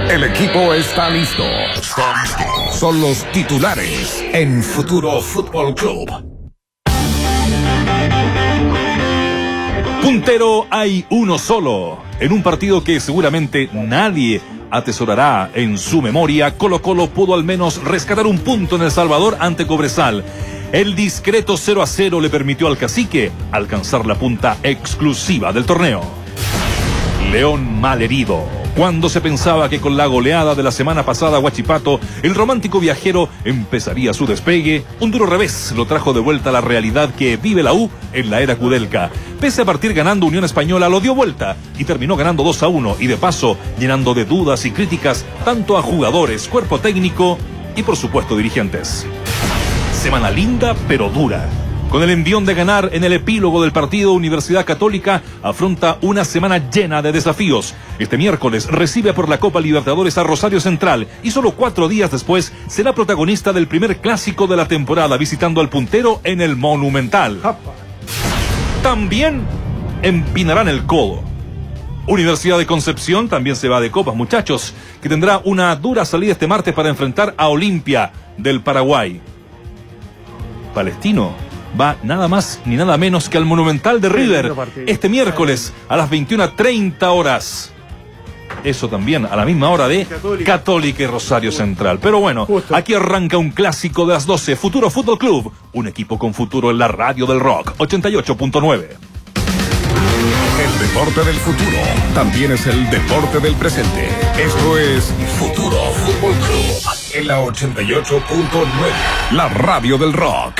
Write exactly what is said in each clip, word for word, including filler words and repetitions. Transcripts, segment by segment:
El equipo está listo. Son los titulares en Futuro Fútbol Club. Puntero hay uno solo. En un partido que seguramente nadie atesorará en su memoria, Colo-Colo pudo al menos rescatar un punto en El Salvador ante Cobresal. El discreto cero a cero le permitió al cacique alcanzar la punta exclusiva del torneo. León malherido. Cuando se pensaba que con la goleada de la semana pasada a Huachipato, el romántico viajero empezaría su despegue, un duro revés lo trajo de vuelta a la realidad que vive la U en la era Kudelka. Pese a partir ganando, Unión Española lo dio vuelta y terminó ganando dos a uno y de paso llenando de dudas y críticas tanto a jugadores, cuerpo técnico y por supuesto dirigentes. Semana linda pero dura. Con el envión de ganar en el epílogo del partido, Universidad Católica afronta una semana llena de desafíos. Este miércoles recibe por la Copa Libertadores a Rosario Central y solo cuatro días después será protagonista del primer clásico de la temporada visitando al puntero en el Monumental. También empinarán el codo. Universidad de Concepción también se va de copas, muchachos, que tendrá una dura salida este martes para enfrentar a Olimpia del Paraguay. Palestino va nada más ni nada menos que al Monumental de River este miércoles a las veintiuna treinta horas. Eso también a la misma hora de Católica, Católica y Rosario Central. Pero bueno, Justo. Aquí arranca un clásico de las doce. Futuro Fútbol Club, un equipo con futuro en la radio del rock. ochenta y ocho punto nueve. El deporte del futuro también es el deporte del presente. Esto es Futuro Fútbol Club en la ochenta y ocho punto nueve. La radio del rock.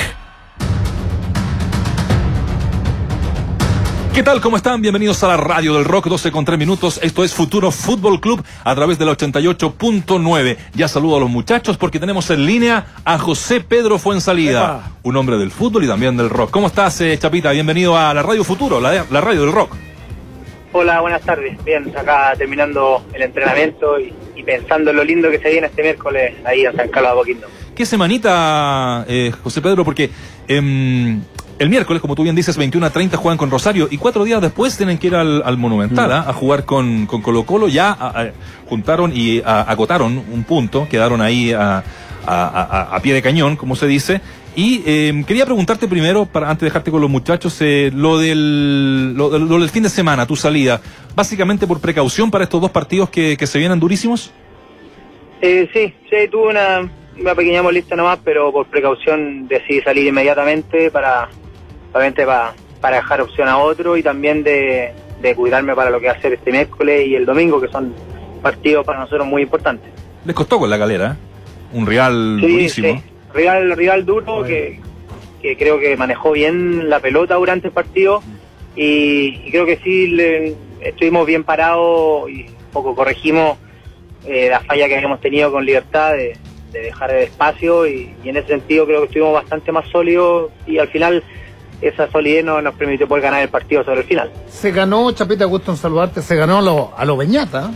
¿Qué tal? ¿Cómo están? Bienvenidos a la Radio del Rock, doce con tres minutos. Esto es Futuro Fútbol Club a través de la ochenta y ocho punto nueve. Ya saludo a los muchachos porque tenemos en línea a José Pedro Fuensalida, Epa. un hombre del fútbol y también del rock. ¿Cómo estás, eh, Chapita? Bienvenido a la Radio Futuro, la, la radio del rock. Hola, buenas tardes. Bien, acá terminando el entrenamiento y, y pensando en lo lindo que se viene este miércoles ahí en San Carlos de Apoquindo. ¿Qué semanita, eh, José Pedro? Porque... Eh, El miércoles, como tú bien dices, veintiuna treinta juegan con Rosario y cuatro días después tienen que ir al, al Monumental mm. ¿eh? a jugar con, con Colo-Colo. Ya a, a, juntaron y a, agotaron un punto, quedaron ahí a, a, a, a pie de cañón, como se dice. Y eh, quería preguntarte primero, para antes de dejarte con los muchachos, eh, lo, del, lo, lo del fin de semana, tu salida. Básicamente por precaución para estos dos partidos que, que se vienen durísimos. Eh, sí, sí, tuve una, una pequeña molestia nomás, pero por precaución decidí salir inmediatamente para... Obviamente para, para dejar opción a otro y también de, de cuidarme para lo que va a ser este miércoles y el domingo, que son partidos para nosotros muy importantes. Les costó con la Calera, ¿eh? Un rival sí, durísimo. Sí, rival, rival duro que, que creo que manejó bien la pelota durante el partido y, y creo que sí le, estuvimos bien parados y un poco corregimos eh, la falla que habíamos tenido con Libertad de, de dejar el espacio y, y en ese sentido creo que estuvimos bastante más sólidos y al final... esa solidez no nos permitió poder ganar el partido sobre el final. Se ganó, Chapita, gusto en saludarte, se ganó a lo, a lo Beñata.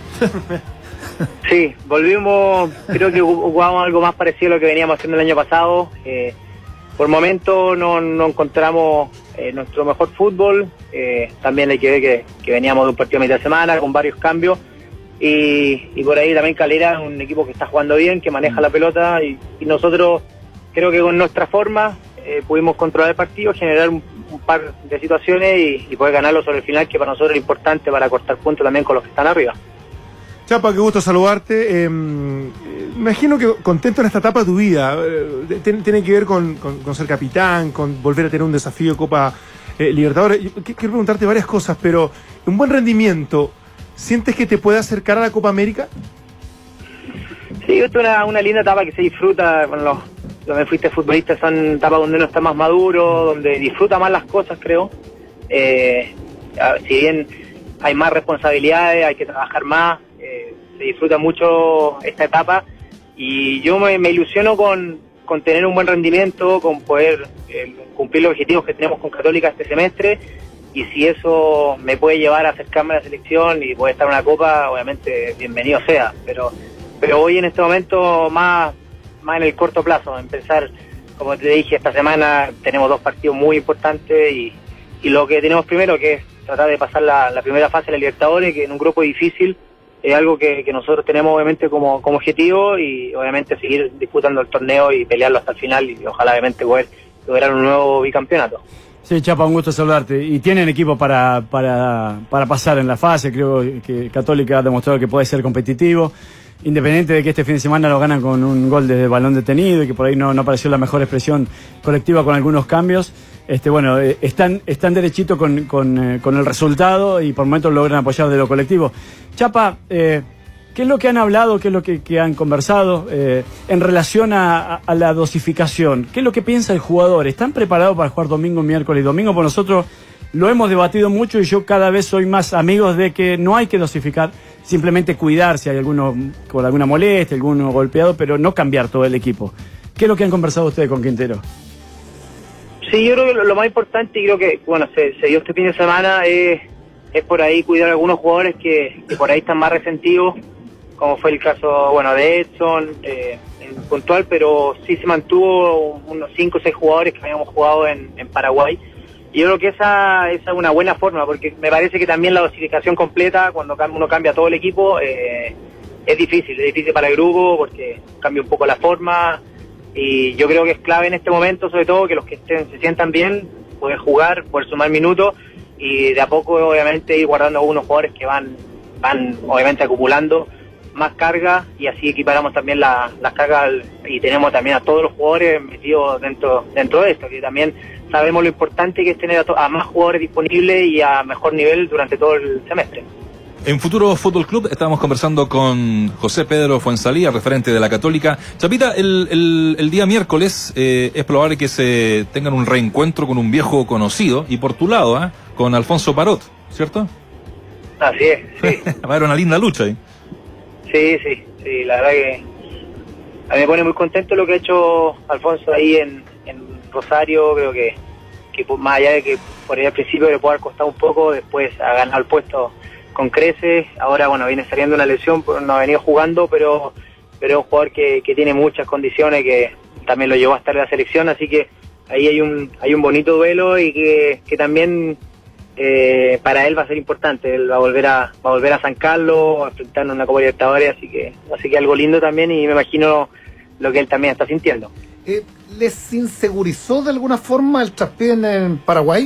Sí, volvimos, creo que jugamos algo más parecido a lo que veníamos haciendo el año pasado. Eh, por momento no, no encontramos eh, nuestro mejor fútbol. Eh, también hay que ver que, que veníamos de un partido a mitad de semana con varios cambios. Y, y por ahí también Calera es un equipo que está jugando bien, que maneja la pelota y, y nosotros creo que con nuestra forma Eh, pudimos controlar el partido, generar un, un par de situaciones y, y poder ganarlo sobre el final, que para nosotros es importante para cortar puntos también con los que están arriba. Chapa, qué gusto saludarte. Eh, imagino que contento en esta etapa de tu vida. Eh, tiene, tiene que ver con, con, con ser capitán, con volver a tener un desafío de Copa eh, Libertadores. Yo quiero preguntarte varias cosas, pero un buen rendimiento, ¿sientes que te puede acercar a la Copa América? Sí, esto es una, una linda etapa que se disfruta con los... donde fuiste futbolista, son etapas donde uno está más maduro, donde disfruta más las cosas, creo. Eh, si bien hay más responsabilidades, hay que trabajar más, eh, se disfruta mucho esta etapa y yo me, me ilusiono con, con tener un buen rendimiento, con poder eh, cumplir los objetivos que tenemos con Católica este semestre y si eso me puede llevar a acercarme a la selección y poder estar en una copa, obviamente bienvenido sea, pero, pero hoy en este momento más... más en el corto plazo, empezar, como te dije, esta semana tenemos dos partidos muy importantes y, y lo que tenemos primero que es tratar de pasar la, la primera fase de la Libertadores, que en un grupo difícil es algo que, que nosotros tenemos obviamente como, como objetivo, y obviamente seguir disputando el torneo y pelearlo hasta el final, y ojalá obviamente poder lograr un nuevo bicampeonato. Sí, Chapa, un gusto saludarte. Y tienen equipo para, para, para pasar en la fase. Creo que Católica ha demostrado que puede ser competitivo, independiente de que este fin de semana lo ganan con un gol desde balón detenido y que por ahí no, no apareció la mejor expresión colectiva con algunos cambios. Este, bueno, eh, están, están derechito con, con, eh, con el resultado y por momentos logran apoyar de lo colectivo. Chapa, eh, ¿qué es lo que han hablado, qué es lo que, que han conversado eh, en relación a, a, a la dosificación? ¿Qué es lo que piensa el jugador? ¿Están preparados para jugar domingo, miércoles y domingo? Pues nosotros lo hemos debatido mucho y yo cada vez soy más amigo de que no hay que dosificar, simplemente cuidar si hay alguno con alguna molestia, alguno golpeado, pero no cambiar todo el equipo. ¿Qué es lo que han conversado ustedes con Quintero? Sí, yo creo que lo, lo más importante, y creo que, bueno, se, se dio este fin de semana, es, es por ahí cuidar a algunos jugadores que, que por ahí están más resentidos, como fue el caso, bueno, de Edson, eh, en puntual, pero sí se mantuvo unos cinco o seis jugadores que habíamos jugado en, en Paraguay. Y yo creo que esa, esa es una buena forma, porque me parece que también la dosificación completa, cuando uno cambia todo el equipo, eh, es difícil, es difícil para el grupo, porque cambia un poco la forma, y yo creo que es clave en este momento, sobre todo, que los que estén se sientan bien, poder jugar, poder sumar minutos, y de a poco, obviamente, ir guardando a algunos jugadores que van, van obviamente, acumulando más carga, y así equiparamos también la, las cargas, y tenemos también a todos los jugadores metidos dentro, dentro de esto, que también sabemos lo importante que es tener a, to- a más jugadores disponibles y a mejor nivel durante todo el semestre. En Futuro Fútbol Club estamos conversando con José Pedro Fuenzalía, referente de la Católica. Chapita, el, el, el día miércoles eh, es probable que se tengan un reencuentro con un viejo conocido, y por tu lado, ¿eh? con Alfonso Parot, ¿cierto? Así es, sí. Va a haber una linda lucha ahí. Sí, sí, sí, la verdad que a mí me pone muy contento lo que ha hecho Alfonso ahí en, en Rosario. Creo que, que más allá de que por ahí al principio le puede haber costado un poco, después ha ganado el puesto con creces. Ahora, bueno, viene saliendo una lesión, no ha venido jugando, pero pero es un jugador que, que tiene muchas condiciones, que también lo llevó a estar en la selección, así que ahí hay un hay un bonito duelo, y que, que también eh, para él va a ser importante. Él va a volver a va a volver a San Carlos, a enfrentar una Copa Libertadores, así que así que algo lindo también, y me imagino lo que él también está sintiendo. Eh, ¿Les insegurizó de alguna forma el traspié en, en Paraguay?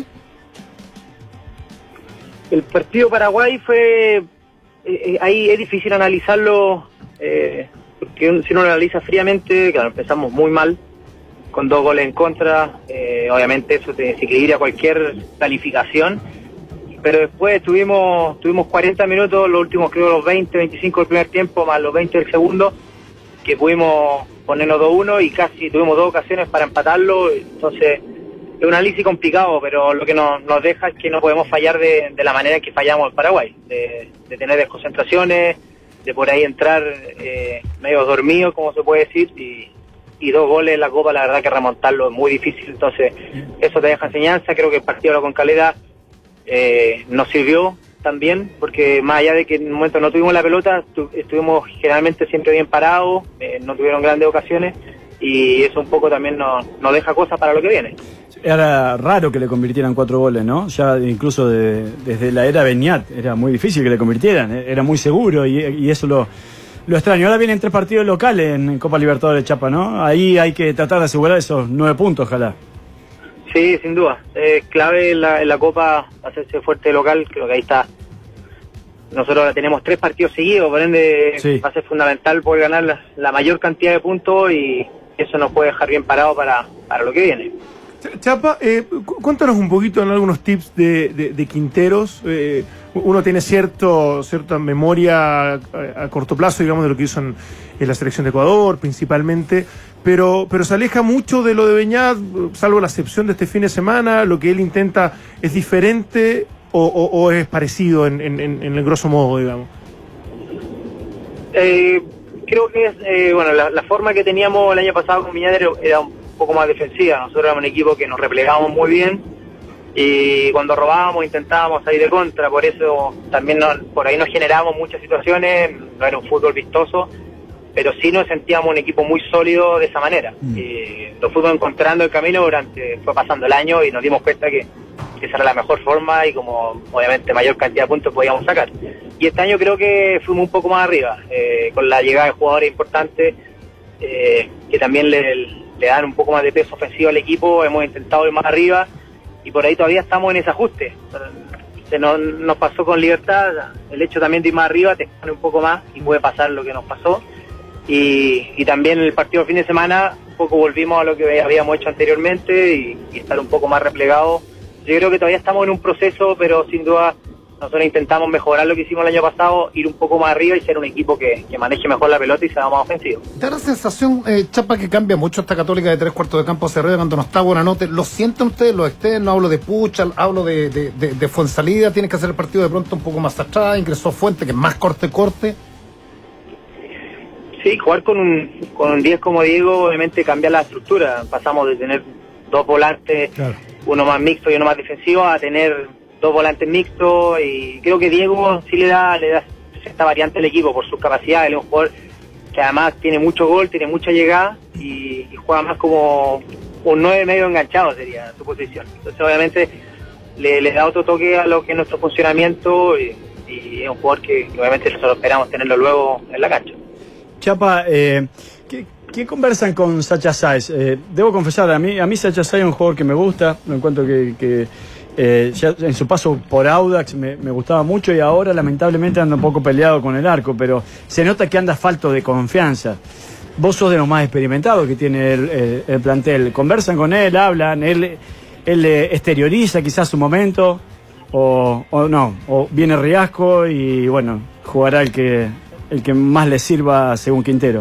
El partido Paraguay fue, eh, ahí es difícil analizarlo, eh, porque un, si uno lo analiza fríamente, claro, empezamos muy mal, con dos goles en contra, eh, obviamente eso te desequilibra cualquier calificación, pero después tuvimos tuvimos cuarenta minutos, los últimos creo los veinte, veinticinco del primer tiempo, más los veinte del segundo, que pudimos ponernos dos uno, y casi tuvimos dos ocasiones para empatarlo. Entonces es un análisis complicado, pero lo que nos, nos deja es que no podemos fallar de, de la manera en que fallamos en Paraguay, de, de tener desconcentraciones, de por ahí entrar eh, medio dormido, como se puede decir, y, y dos goles en la Copa, la verdad que remontarlo es muy difícil. Entonces eso te deja enseñanza. Creo que el partido con Calera eh, nos sirvió también, porque más allá de que en un momento no tuvimos la pelota, tu, estuvimos generalmente siempre bien parados, eh, no tuvieron grandes ocasiones, y eso un poco también nos, nos deja cosas para lo que viene. Era raro que le convirtieran cuatro goles, ¿no? Ya incluso de, desde la era Beñat era muy difícil que le convirtieran, era muy seguro, y, y eso lo, lo extraño. Ahora vienen tres partidos locales en Copa Libertadores, Chapa, ¿no? Ahí hay que tratar de asegurar esos nueve puntos, ojalá. Sí, sin duda. Es clave en la, en la Copa hacerse fuerte local. Creo que ahí está. Nosotros ahora tenemos tres partidos seguidos, por ende sí. Va a ser fundamental poder ganar la, la mayor cantidad de puntos, y eso nos puede dejar bien parado para, para lo que viene. Chapa, eh, cuéntanos un poquito en algunos tips de, de, de Quinteros. Eh, uno tiene cierto cierta memoria a, a corto plazo, digamos, de lo que hizo en, en la selección de Ecuador, principalmente, pero pero se aleja mucho de lo de Beñat, salvo la excepción de este fin de semana. Lo que él intenta es diferente o, o, o es parecido en, en, en el grosso modo, digamos. Eh, creo que es, eh, bueno, la, la forma que teníamos el año pasado con Beñat era, era un poco más defensiva. Nosotros éramos un equipo que nos replegábamos muy bien, y cuando robábamos intentábamos salir de contra, por eso también nos, por ahí nos generábamos muchas situaciones. No era un fútbol vistoso, pero sí nos sentíamos un equipo muy sólido de esa manera. Mm. Y lo fuimos encontrando el camino durante, fue pasando el año, y nos dimos cuenta que, esa era la mejor forma y como obviamente mayor cantidad de puntos podíamos sacar. Y este año creo que fuimos un poco más arriba, eh, con la llegada de jugadores importantes eh, que también le, le dan un poco más de peso ofensivo al equipo. Hemos intentado ir más arriba y por ahí todavía estamos en ese ajuste. Se nos, nos pasó con Libertad, el hecho también de ir más arriba te expone un poco más y puede pasar lo que nos pasó. Y, y también el partido de fin de semana un poco volvimos a lo que habíamos hecho anteriormente y, y estar un poco más replegados. Yo creo que todavía estamos en un proceso, pero sin duda nosotros intentamos mejorar lo que hicimos el año pasado, ir un poco más arriba y ser un equipo que, que maneje mejor la pelota y sea más ofensivo. Da la sensación, eh, Chapa, que cambia mucho esta Católica de tres cuartos de campo hacia arriba cuando no está Buenanote. ¿Lo sienten ustedes los externos? Hablo de Pucha, hablo de, de, de, de Fuensalida, tienes que hacer el partido de pronto un poco más atrás, ingresó Fuente, que es más corte-corte. Sí, jugar con un con un diez como Diego obviamente cambia la estructura. Pasamos de tener dos volantes, claro, uno más mixto y uno más defensivo, a tener dos volantes mixtos, y creo que Diego sí le da le da esta variante al equipo por sus capacidades. Él es un jugador que además tiene mucho gol, tiene mucha llegada y, y juega más como un nueve medio enganchado sería su posición. Entonces obviamente le, le da otro toque a lo que es nuestro funcionamiento y, y es un jugador que, que obviamente nosotros esperamos tenerlo luego en la cancha. Chapa, eh, ¿qué, ¿qué conversan con Sacha Sáez? Eh, debo confesar, a mí, a mí Sacha Sáez es un jugador que me gusta, me encuentro que, que eh, ya en su paso por Audax me, me gustaba mucho y ahora lamentablemente anda un poco peleado con el arco, pero se nota que anda falto de confianza. Vos sos de los más experimentados que tiene el, el, el plantel. ¿Conversan con él, hablan, él, él exterioriza quizás su momento o, o no? ¿O viene Riasco y bueno, jugará el que... el que más le sirva según Quintero?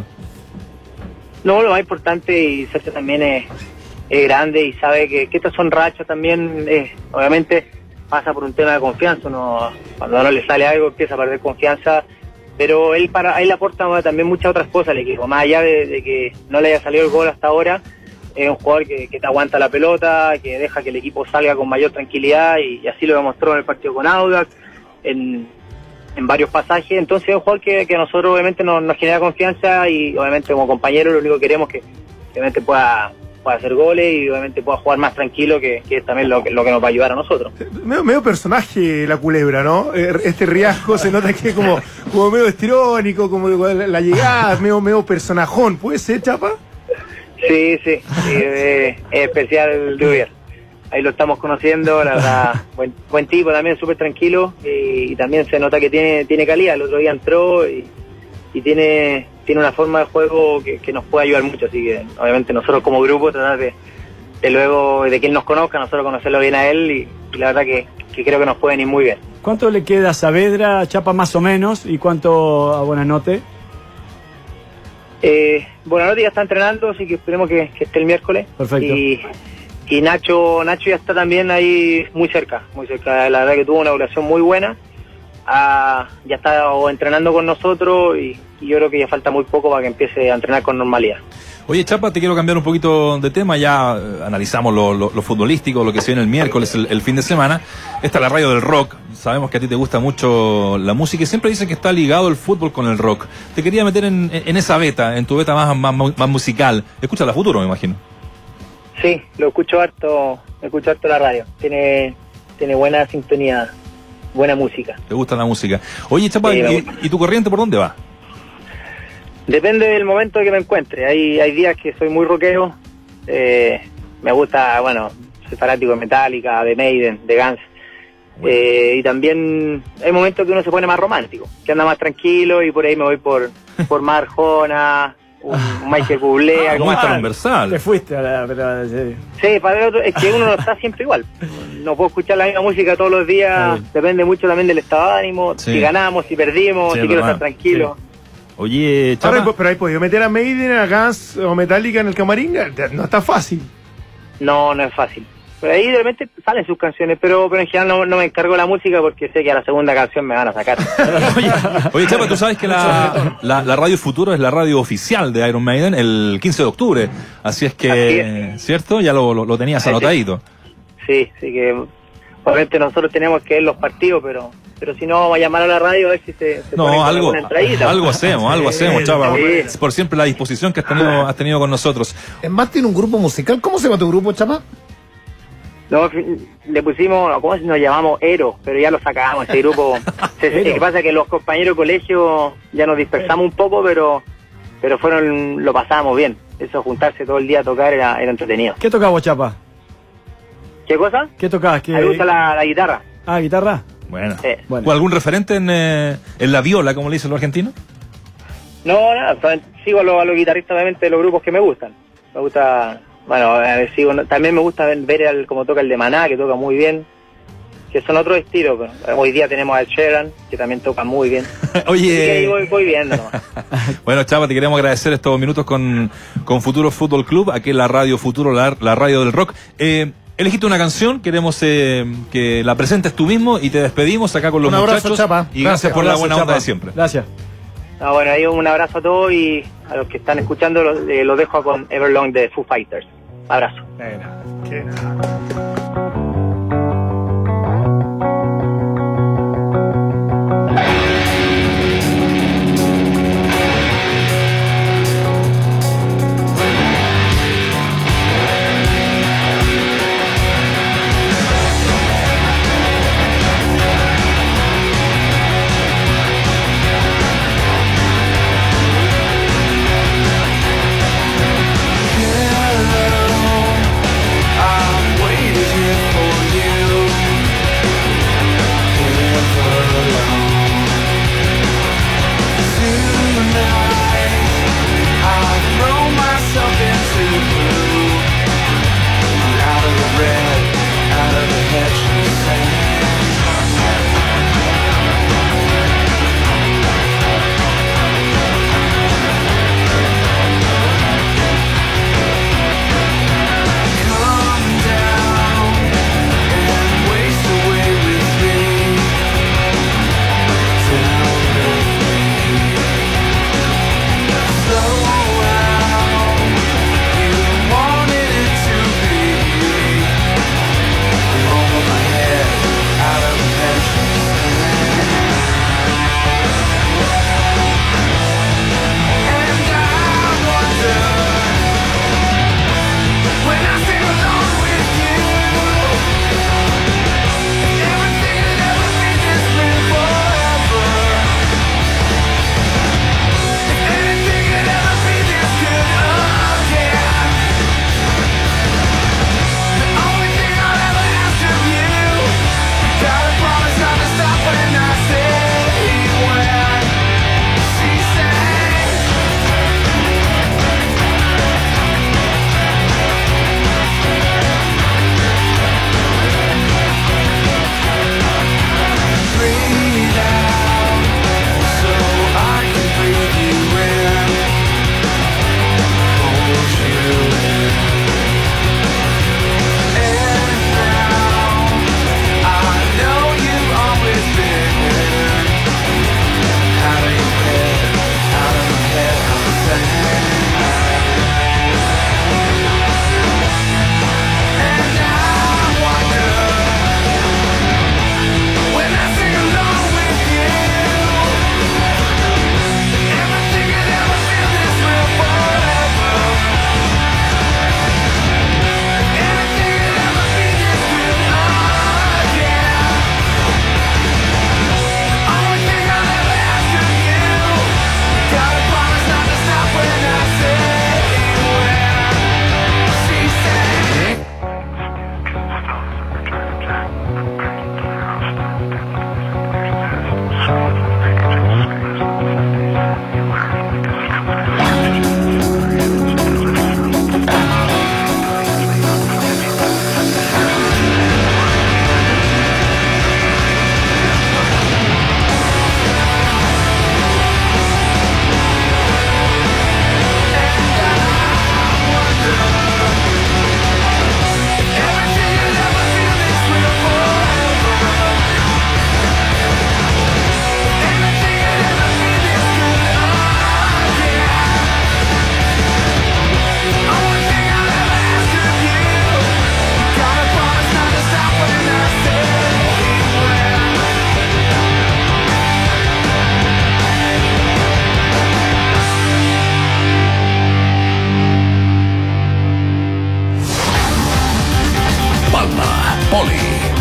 No, lo más importante, y Sergio también es, es grande y sabe que, que estas son rachas también, eh, obviamente pasa por un tema de confianza. Uno, cuando no le sale algo empieza a perder confianza, pero él para él aporta también muchas otras cosas al equipo, más allá de, de que no le haya salido el gol hasta ahora. Es un jugador que, que te aguanta la pelota, que deja que el equipo salga con mayor tranquilidad y, y así lo demostró en el partido con Audax, en en varios pasajes. Entonces es un jugador que, que a nosotros obviamente nos, nos genera confianza y obviamente como compañero lo único que queremos es que obviamente pueda, pueda hacer goles y obviamente pueda jugar más tranquilo, que, que es también lo que, lo que nos va a ayudar a nosotros. Medio, medio personaje la culebra, ¿no? Este Riasco se nota que es como, como medio histriónico, como la, la llegada, medio, medio personajón. ¿Puede ser, Chapa? Sí, sí, sí, es, es especial el Duvier. Ahí lo estamos conociendo, la verdad, buen, buen tipo también, súper tranquilo, y, y también se nota que tiene tiene calidad. El otro día entró y, y tiene tiene una forma de juego que, que nos puede ayudar mucho, así que obviamente nosotros como grupo tratar de, de luego de que él nos conozca, nosotros conocerlo bien a él y, y la verdad que, que creo que nos pueden ir muy bien. ¿Cuánto le queda a Saavedra, Chapa, más o menos, y cuánto a Buenanote? Eh, Buenanote ya está entrenando, así que esperemos que, que esté el miércoles. Perfecto. Y, Y Nacho Nacho ya está también ahí muy cerca, muy cerca. La verdad que tuvo una evaluación muy buena. Ah, ya está entrenando con nosotros y, y yo creo que ya falta muy poco para que empiece a entrenar con normalidad. Oye, Chapa, te quiero cambiar un poquito de tema. Ya eh, analizamos lo, lo, lo futbolístico, lo que se viene el miércoles, el, el fin de semana. Esta es la radio del rock. Sabemos que a ti te gusta mucho la música y siempre dicen que está ligado el fútbol con el rock. Te quería meter en, en esa beta, en tu beta más, más, más musical. Escucha la Futuro, me imagino. Sí, lo escucho harto, escucho harto la radio. Tiene, tiene buena sintonía, buena música. ¿Te gusta la música? Oye, Chapa, sí, ¿y, ¿y tu corriente por dónde va? Depende del momento que me encuentre. Hay, hay días que soy muy rockero. Eh, me gusta, bueno, soy fanático de Metallica, de Maiden, de Guns. Bueno. Eh, y también hay momentos que uno se pone más romántico, que anda más tranquilo y por ahí me voy por, por más Arjona. Un Michael Bublé, ah, algo más más transversal. Te fuiste a la, a la, sí. Sí, para el otro, es que uno no está siempre igual. No puedo escuchar la misma música todos los días. Sí. Depende mucho también del estado de ánimo. Sí. Si ganamos, si perdimos, sí, si quiero estar tranquilo. Sí. Oye, Chapa. Ahora, pero ahí podido meter a Maiden, a Guns o Metallica en el camarín. No está fácil. No, no es fácil. Pero ahí de repente salen sus canciones, pero, pero en general no, no me encargo de la música porque sé que a la segunda canción me van a sacar. oye, oye, Chapa, tú sabes que la, la, la Radio Futuro es la radio oficial de Iron Maiden el quince de octubre. Así es que, Así es. ¿cierto? Ya lo, lo, lo tenías sí, anotadito. Sí, sí que obviamente nosotros tenemos que ver los partidos, pero pero si no vamos a llamar a la radio a ver si se, se no, algo, algo hacemos, algo sí, hacemos, Chapa. Sí. Por siempre la disposición que has tenido, has tenido con nosotros. Es más, tiene un grupo musical. ¿Cómo se llama tu grupo, Chapa? No, le pusimos, ¿cómo nos llamamos? Eros, pero ya lo sacamos, ese grupo. Se, lo que pasa es que los compañeros de colegio ya nos dispersamos un poco, pero pero fueron lo pasábamos bien. Eso, juntarse todo el día a tocar era, era entretenido. ¿Qué tocabas vos, Chapa? ¿Qué cosa? ¿Qué tocabas? ¿Qué... Me gusta la, la guitarra. Ah, ¿guitarra? Bueno. Sí. ¿O algún referente en, eh, en la viola, como le dicen los argentinos? No, nada, sigo a los, a los guitarristas, obviamente, de los grupos que me gustan. Me gusta... Bueno, a ver, sigo, también me gusta ver, ver el, cómo toca el de Maná, que toca muy bien, que son otros estilos. Pero hoy día tenemos al Sheeran, que también toca muy bien. Oye. Así que ahí voy, voy viendo nomás. Bueno, Chapa, te queremos agradecer estos minutos con, con Futuro Fútbol Club, aquí en la Radio Futuro, la, la radio del rock. Eh, elegiste una canción, queremos eh, que la presentes tú mismo y te despedimos acá con los Un abrazo, muchachos. Chapa. Y gracias, Gracias, por Abrazo, la buena Chapa. onda de siempre. Gracias. No, bueno, ahí un abrazo a todos y a los que están escuchando los, eh, los dejo con Everlong de Foo Fighters. Abrazo. I'm waiting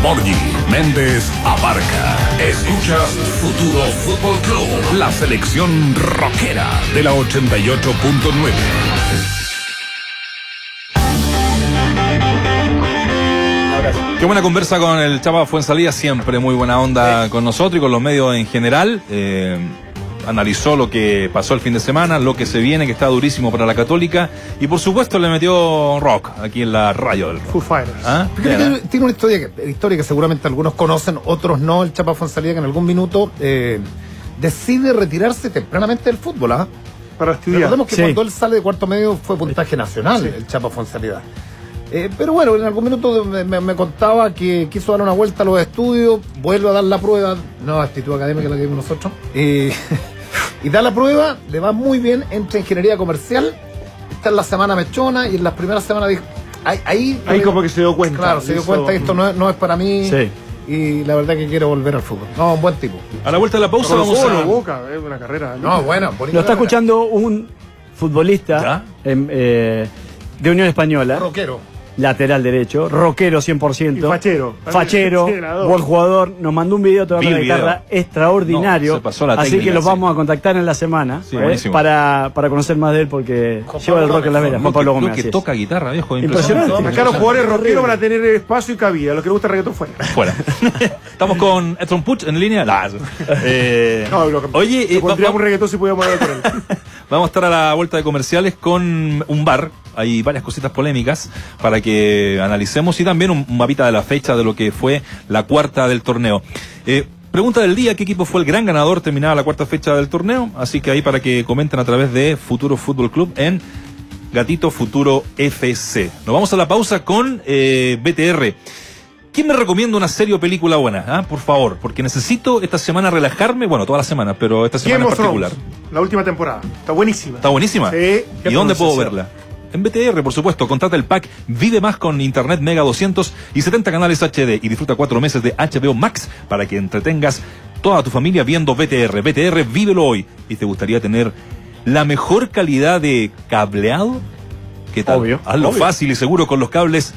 Borgi, Méndez, Abarca. Escuchas Futuro Fútbol Club, la selección rockera de la ochenta y ocho punto nueve. Qué buena conversa con el Chapa Fuenzalía, siempre muy buena onda sí. con nosotros y con los medios en general. Eh, analizó lo que pasó el fin de semana, lo que se viene, que está durísimo para la Católica, y por supuesto le metió rock aquí en la radio del rock. Foo Fighters. ¿Ah? Tiene, tiene una historia que, historia que seguramente algunos conocen, otros no. El Chapa Fuenzalía, que en algún minuto eh, decide retirarse tempranamente del fútbol, ¿ah? ¿eh? Para estudiar. Recordemos que sí. cuando él sale de cuarto medio fue puntaje nacional, sí. el Chapa Fuenzalía. Eh, pero bueno, en algún minuto me, me, me contaba que quiso dar una vuelta a los estudios, vuelve a dar la prueba, no actitud académica la que vimos nosotros, eh, y da la prueba, le va muy bien, entra en ingeniería comercial, está en la semana mechona y en las primeras semanas dijo, ahí, ahí, ahí como que se dio cuenta. Claro, se dio eso... cuenta que esto no es, no es para mí. Sí. Y la verdad que quiero volver al fútbol. No, un buen tipo. A la vuelta de la pausa Pero vamos solo, a... Boca, es una carrera. No, bueno, bonita. Lo está carrera. escuchando un futbolista eh, eh, de Unión Española. Rockero. Lateral derecho, rockero cien por ciento. Y fachero. Fachero, buen jugador. Nos mandó un video tocando la guitarra extraordinario. No, se pasó la así técnica, que los sí. vamos a contactar en la semana sí, eh, para, para conocer más de él, porque Juan lleva el Pablo rock en la Gómez, vera. Lo Juan que, Pablo lo Gómez. que así toca guitarra, viejo, Impresionante. impresionante. Acá los jugadores rockeros van a tener espacio y cabida. Los que les gusta el reggaetón fuera. Fuera. Estamos con Edson Puch en línea. Nah, eh, No, lo que, oye, que eh, pondríamos va, un reggaetón si pudiéramos hablar con él. vamos a estar a la vuelta de comerciales con un bar. Hay varias cositas polémicas para que analicemos y también un, un mapita de la fecha de lo que fue la cuarta del torneo. Eh, pregunta del día, ¿qué equipo fue el gran ganador terminada la cuarta fecha del torneo? Así que ahí para que comenten a través de Futuro Fútbol Club en Gatito Futuro F C. Nos vamos a la pausa con eh, B T R. ¿Quién me recomienda una serie o película buena? ¿Ah? Por favor, porque necesito esta semana relajarme, bueno, toda la semana, pero esta semana Game en of particular. Thrones, la última temporada. Está buenísima. ¿Está buenísima? Sí. ¿Y dónde puedo verla? En B T R, por supuesto. Contrata el pack Vive Más con Internet Mega doscientos y setenta canales H D y disfruta cuatro meses de H B O Max para que entretengas toda tu familia viendo B T R. B T R, vívelo hoy. ¿Y te gustaría tener la mejor calidad de cableado? ¿Qué tal? Obvio. Hazlo obvio. fácil y seguro con los cables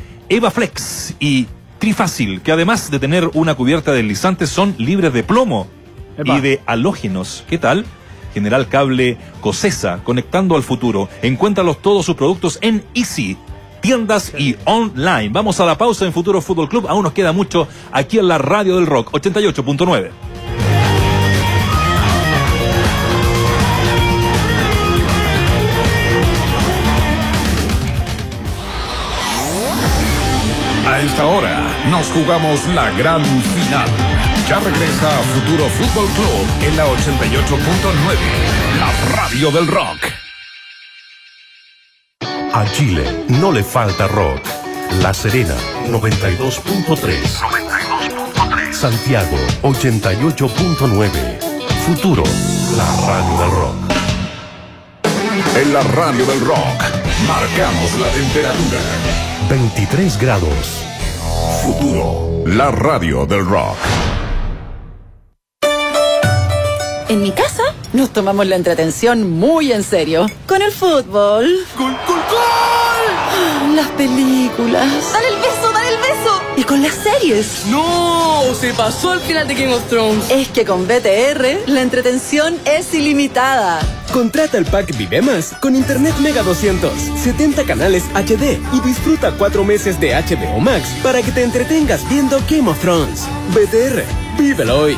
EvaFlex y Trifácil, que además de tener una cubierta deslizante son libres de plomo Epa. y de halógenos. ¿Qué tal? General Cable Cosesa, conectando al futuro. Encuéntralos todos sus productos en Easy, tiendas y online. Vamos a la pausa en Futuro Fútbol Club. Aún nos queda mucho aquí en la Radio del Rock, ochenta y ocho punto nueve. A esta hora nos jugamos la gran final. Ya regresa a Futuro Fútbol Club en la ochenta y ocho punto nueve, la radio del rock. A Chile no le falta rock. La Serena, noventa y dos punto tres. Santiago, ochenta y ocho punto nueve. Futuro, la radio del rock. En la radio del rock, marcamos la temperatura. veintitrés grados. Futuro, la radio del rock. En mi casa nos tomamos la entretención muy en serio. Con el fútbol. ¡Gol, gol, gol! Las películas. ¡Dale el beso, dale el beso! Y con las series. ¡No! Se pasó el final de Game of Thrones. Es que con B T R la entretención es ilimitada. Contrata el pack Vive Más con Internet Mega doscientos, setenta canales H D y disfruta cuatro meses de H B O Max para que te entretengas viendo Game of Thrones. B T R, vívelo hoy.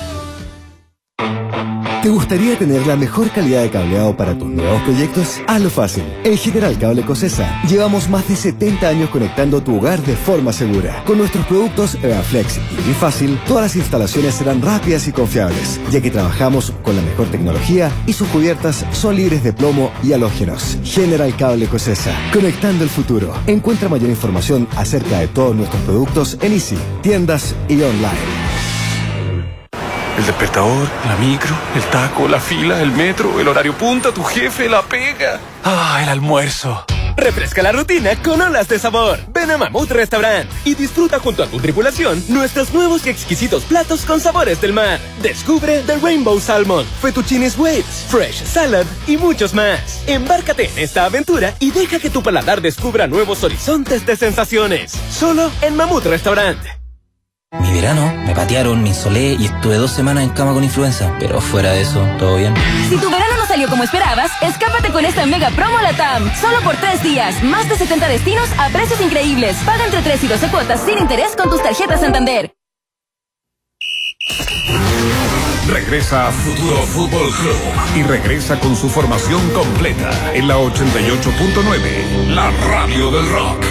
¿Te gustaría tener la mejor calidad de cableado para tus nuevos proyectos? Hazlo fácil. En General Cable Cosesa, llevamos más de setenta años conectando tu hogar de forma segura. Con nuestros productos EvaFlex y Trifácil, todas las instalaciones serán rápidas y confiables, ya que trabajamos con la mejor tecnología y sus cubiertas son libres de plomo y halógenos. General Cable Cosesa, conectando el futuro. Encuentra mayor información acerca de todos nuestros productos en Easy, tiendas y online. El despertador, la micro, el taco, la fila, el metro, el horario punta, tu jefe, la pega. Ah, el almuerzo. Refresca la rutina con olas de sabor. Ven a Mamut Restaurant y disfruta junto a tu tripulación nuestros nuevos y exquisitos platos con sabores del mar. Descubre The Rainbow Salmon, Fettuccines Waves, Fresh Salad y muchos más. Embárcate en esta aventura y deja que tu paladar descubra nuevos horizontes de sensaciones. Solo en Mamut Restaurant. Mi verano, me patearon, me insolé y estuve dos semanas en cama con influenza. Pero fuera de eso, todo bien. Si tu verano no salió como esperabas, escápate con esta mega promo Latam. Solo por tres días, más de setenta destinos a precios increíbles. Paga entre tres y doce cuotas sin interés con tus tarjetas Santander. Regresa a Futuro Fútbol Club y regresa con su formación completa en la ochenta y ocho punto nueve, la radio del rock.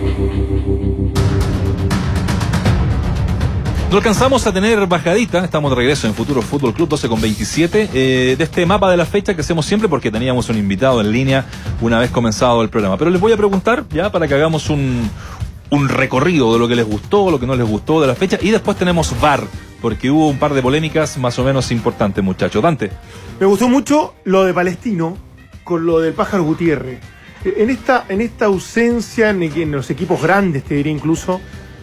No alcanzamos a tener bajadita, estamos de regreso en Futuro Fútbol Club doce con veintisiete, eh, de este mapa de la fecha que hacemos siempre porque teníamos un invitado en línea una vez comenzado el programa. Pero les voy a preguntar ya para que hagamos un, un recorrido de lo que les gustó, lo que no les gustó de la fecha, y después tenemos V A R, porque hubo un par de polémicas más o menos importantes, muchachos. Dante. Me gustó mucho lo de Palestino con lo del Pájaro Gutiérrez. En esta, en esta ausencia, en, en los equipos grandes, te diría incluso,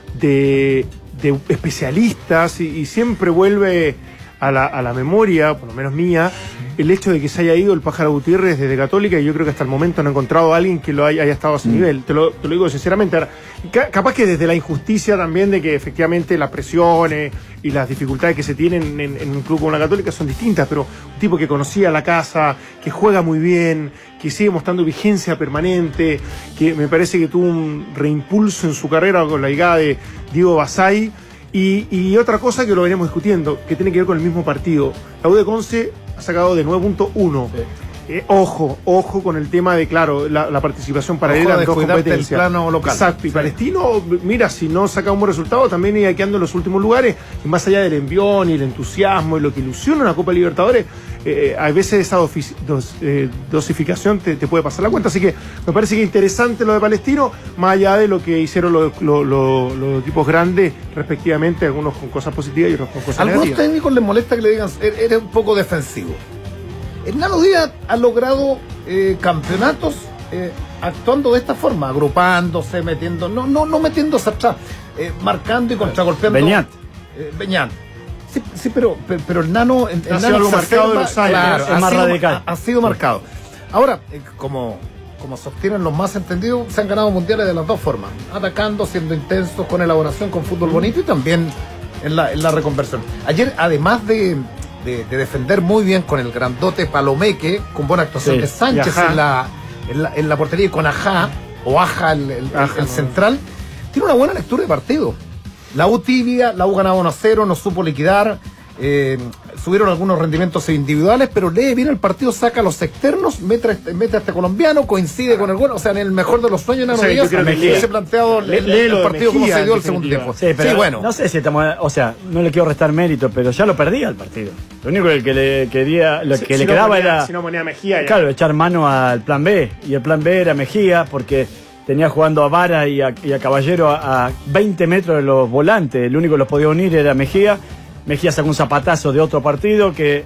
de... de especialistas y, y siempre vuelve a la, a la memoria, por lo menos mía, el hecho de que se haya ido el Pájaro Gutiérrez desde Católica, y yo creo que hasta el momento no he encontrado a alguien que lo haya, haya estado a ese mm. nivel, te lo, te lo digo sinceramente. Ahora, ca capaz que desde la injusticia también de que efectivamente las presiones y las dificultades que se tienen en, en un club como la Católica son distintas, pero un tipo que conocía la casa, que juega muy bien, que sigue mostrando vigencia permanente, que me parece que tuvo un reimpulso en su carrera con la llegada de Diego Basay. Y, y otra cosa que lo venimos discutiendo, que tiene que ver con el mismo partido. La U de Conce ha sacado de nueve punto uno. Sí. Eh, ojo, ojo con el tema de, claro, la, la participación paralela de dos competencias. El plano local. Exacto. Y sí. Palestino, mira, si no saca un buen resultado, también iba quedando en los últimos lugares. Y más allá del envión y el entusiasmo y lo que ilusiona una Copa Libertadores, eh, a veces esa dos, dos, eh, dosificación te, te puede pasar la cuenta. Así que me parece que interesante lo de Palestino, más allá de lo que hicieron los, los, los, los equipos grandes, respectivamente, algunos con cosas positivas y otros con cosas negativas. negativas. ¿A algunos técnicos les molesta que le digan, eres un poco defensivo? Hernando Díaz ha logrado eh, campeonatos eh, actuando de esta forma, agrupándose, metiendo, no, no, no metiéndose atrás, eh, marcando y contragolpeando. Beñat. Eh, Beñat. Sí, sí, pero, pero, pero el Nano, el, el ha sido algo marcado de los años, claro, es más sido, radical. Ha, ha sido marcado. Ahora, eh, como, como sostienen los más entendidos, se han ganado mundiales de las dos formas, atacando, siendo intensos, con elaboración, con fútbol bonito y también en la, en la reconversión. Ayer, además de De, de defender muy bien con el grandote Palomeque, con buena actuación sí, de Sánchez en la, en, la, en la portería y con Ajá, o Aja, el, el, Aja, el, el central, tiene una buena lectura de partido. La U tibia, la U ganaba uno a cero, no supo liquidar, eh, subieron algunos rendimientos individuales, pero lee bien el partido, saca a los externos, mete, mete a este colombiano, coincide con el gol, o sea, en el mejor de los sueños, no, o sea, Díaz, se ha planteado el, el, el partido como se dio el segundo tiempo. Sí, pero sí, bueno. No sé si estamos, o sea, no le quiero restar mérito, pero ya lo perdía el partido. Lo único que le quería, lo que si, le si quedaba no ponía, era, si no ponía Mejía, ya. Claro, echar mano al plan B, y el plan B era Mejía, porque tenía jugando a Vara y a, y a Caballero a, a veinte metros de los volantes, el único que los podía unir era Mejía. Mejía sacó un zapatazo de otro partido que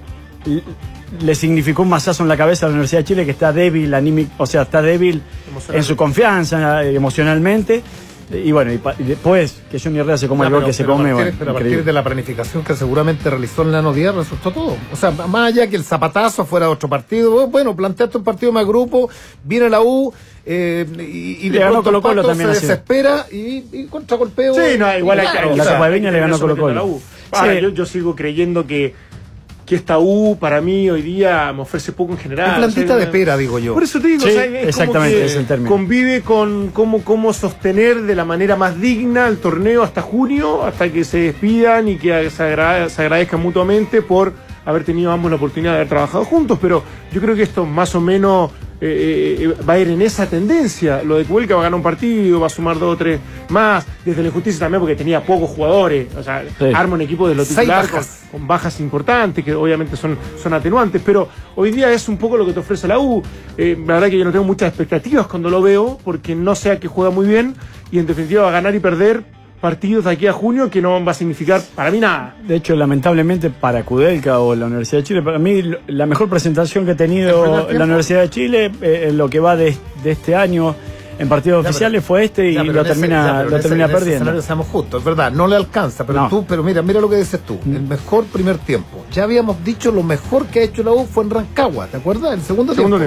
le significó un mazazo en la cabeza a la Universidad de Chile, que está débil, anímico, o sea, está débil en su confianza emocionalmente. Y bueno, y, y después que Johnny Herrera se come no, el gol que se come. A partir, bueno, pero a partir de la planificación que seguramente realizó el Nano Díaz, resultó todo. O sea, más allá que el zapatazo fuera otro partido, bueno, planteaste un partido más grupo, viene la U. Eh, y, y de pronto Colo -Colo también se desespera y, y contragolpeo. Sí, no, igual y, claro, la Copa de Viña le ganó Colo Colo. Ahora, sí. yo, yo sigo creyendo que, que esta U para mí hoy día me ofrece poco en general. Es plantita o sea, de pera, digo yo. Por eso te digo, sí, o sea, es exactamente, como que es el término. Convive con cómo, cómo sostener de la manera más digna el torneo hasta junio, hasta que se despidan y que se, agra se agradezcan mutuamente por haber tenido ambos la oportunidad de haber trabajado juntos, pero yo creo que esto más o menos eh, eh, va a ir en esa tendencia. Lo de Cuelca va a ganar un partido, va a sumar dos o tres más, desde la injusticia también porque tenía pocos jugadores, o sea, sí. arma un equipo de lo titular con, con bajas importantes, que obviamente son, son atenuantes, pero hoy día es un poco lo que te ofrece la U. Eh, la verdad que yo no tengo muchas expectativas cuando lo veo, porque no sé a qué juega muy bien, y en definitiva va a ganar y perder partidos de aquí a junio que no va a significar para mí nada. De hecho, lamentablemente para Kudelka o la Universidad de Chile, para mí la mejor presentación que ha tenido la Universidad de Chile eh, en lo que va de, de este año en partidos ya, oficiales pero, fue este y ya, lo termina, ese, ya, lo termina ese, perdiendo. Ese seamos justos, es verdad, no le alcanza, pero no. tú, pero mira, mira lo que dices tú, mm. el mejor primer tiempo. Ya habíamos dicho lo mejor que ha hecho la U fue en Rancagua, ¿te acuerdas? El segundo, segundo tiempo. tiempo.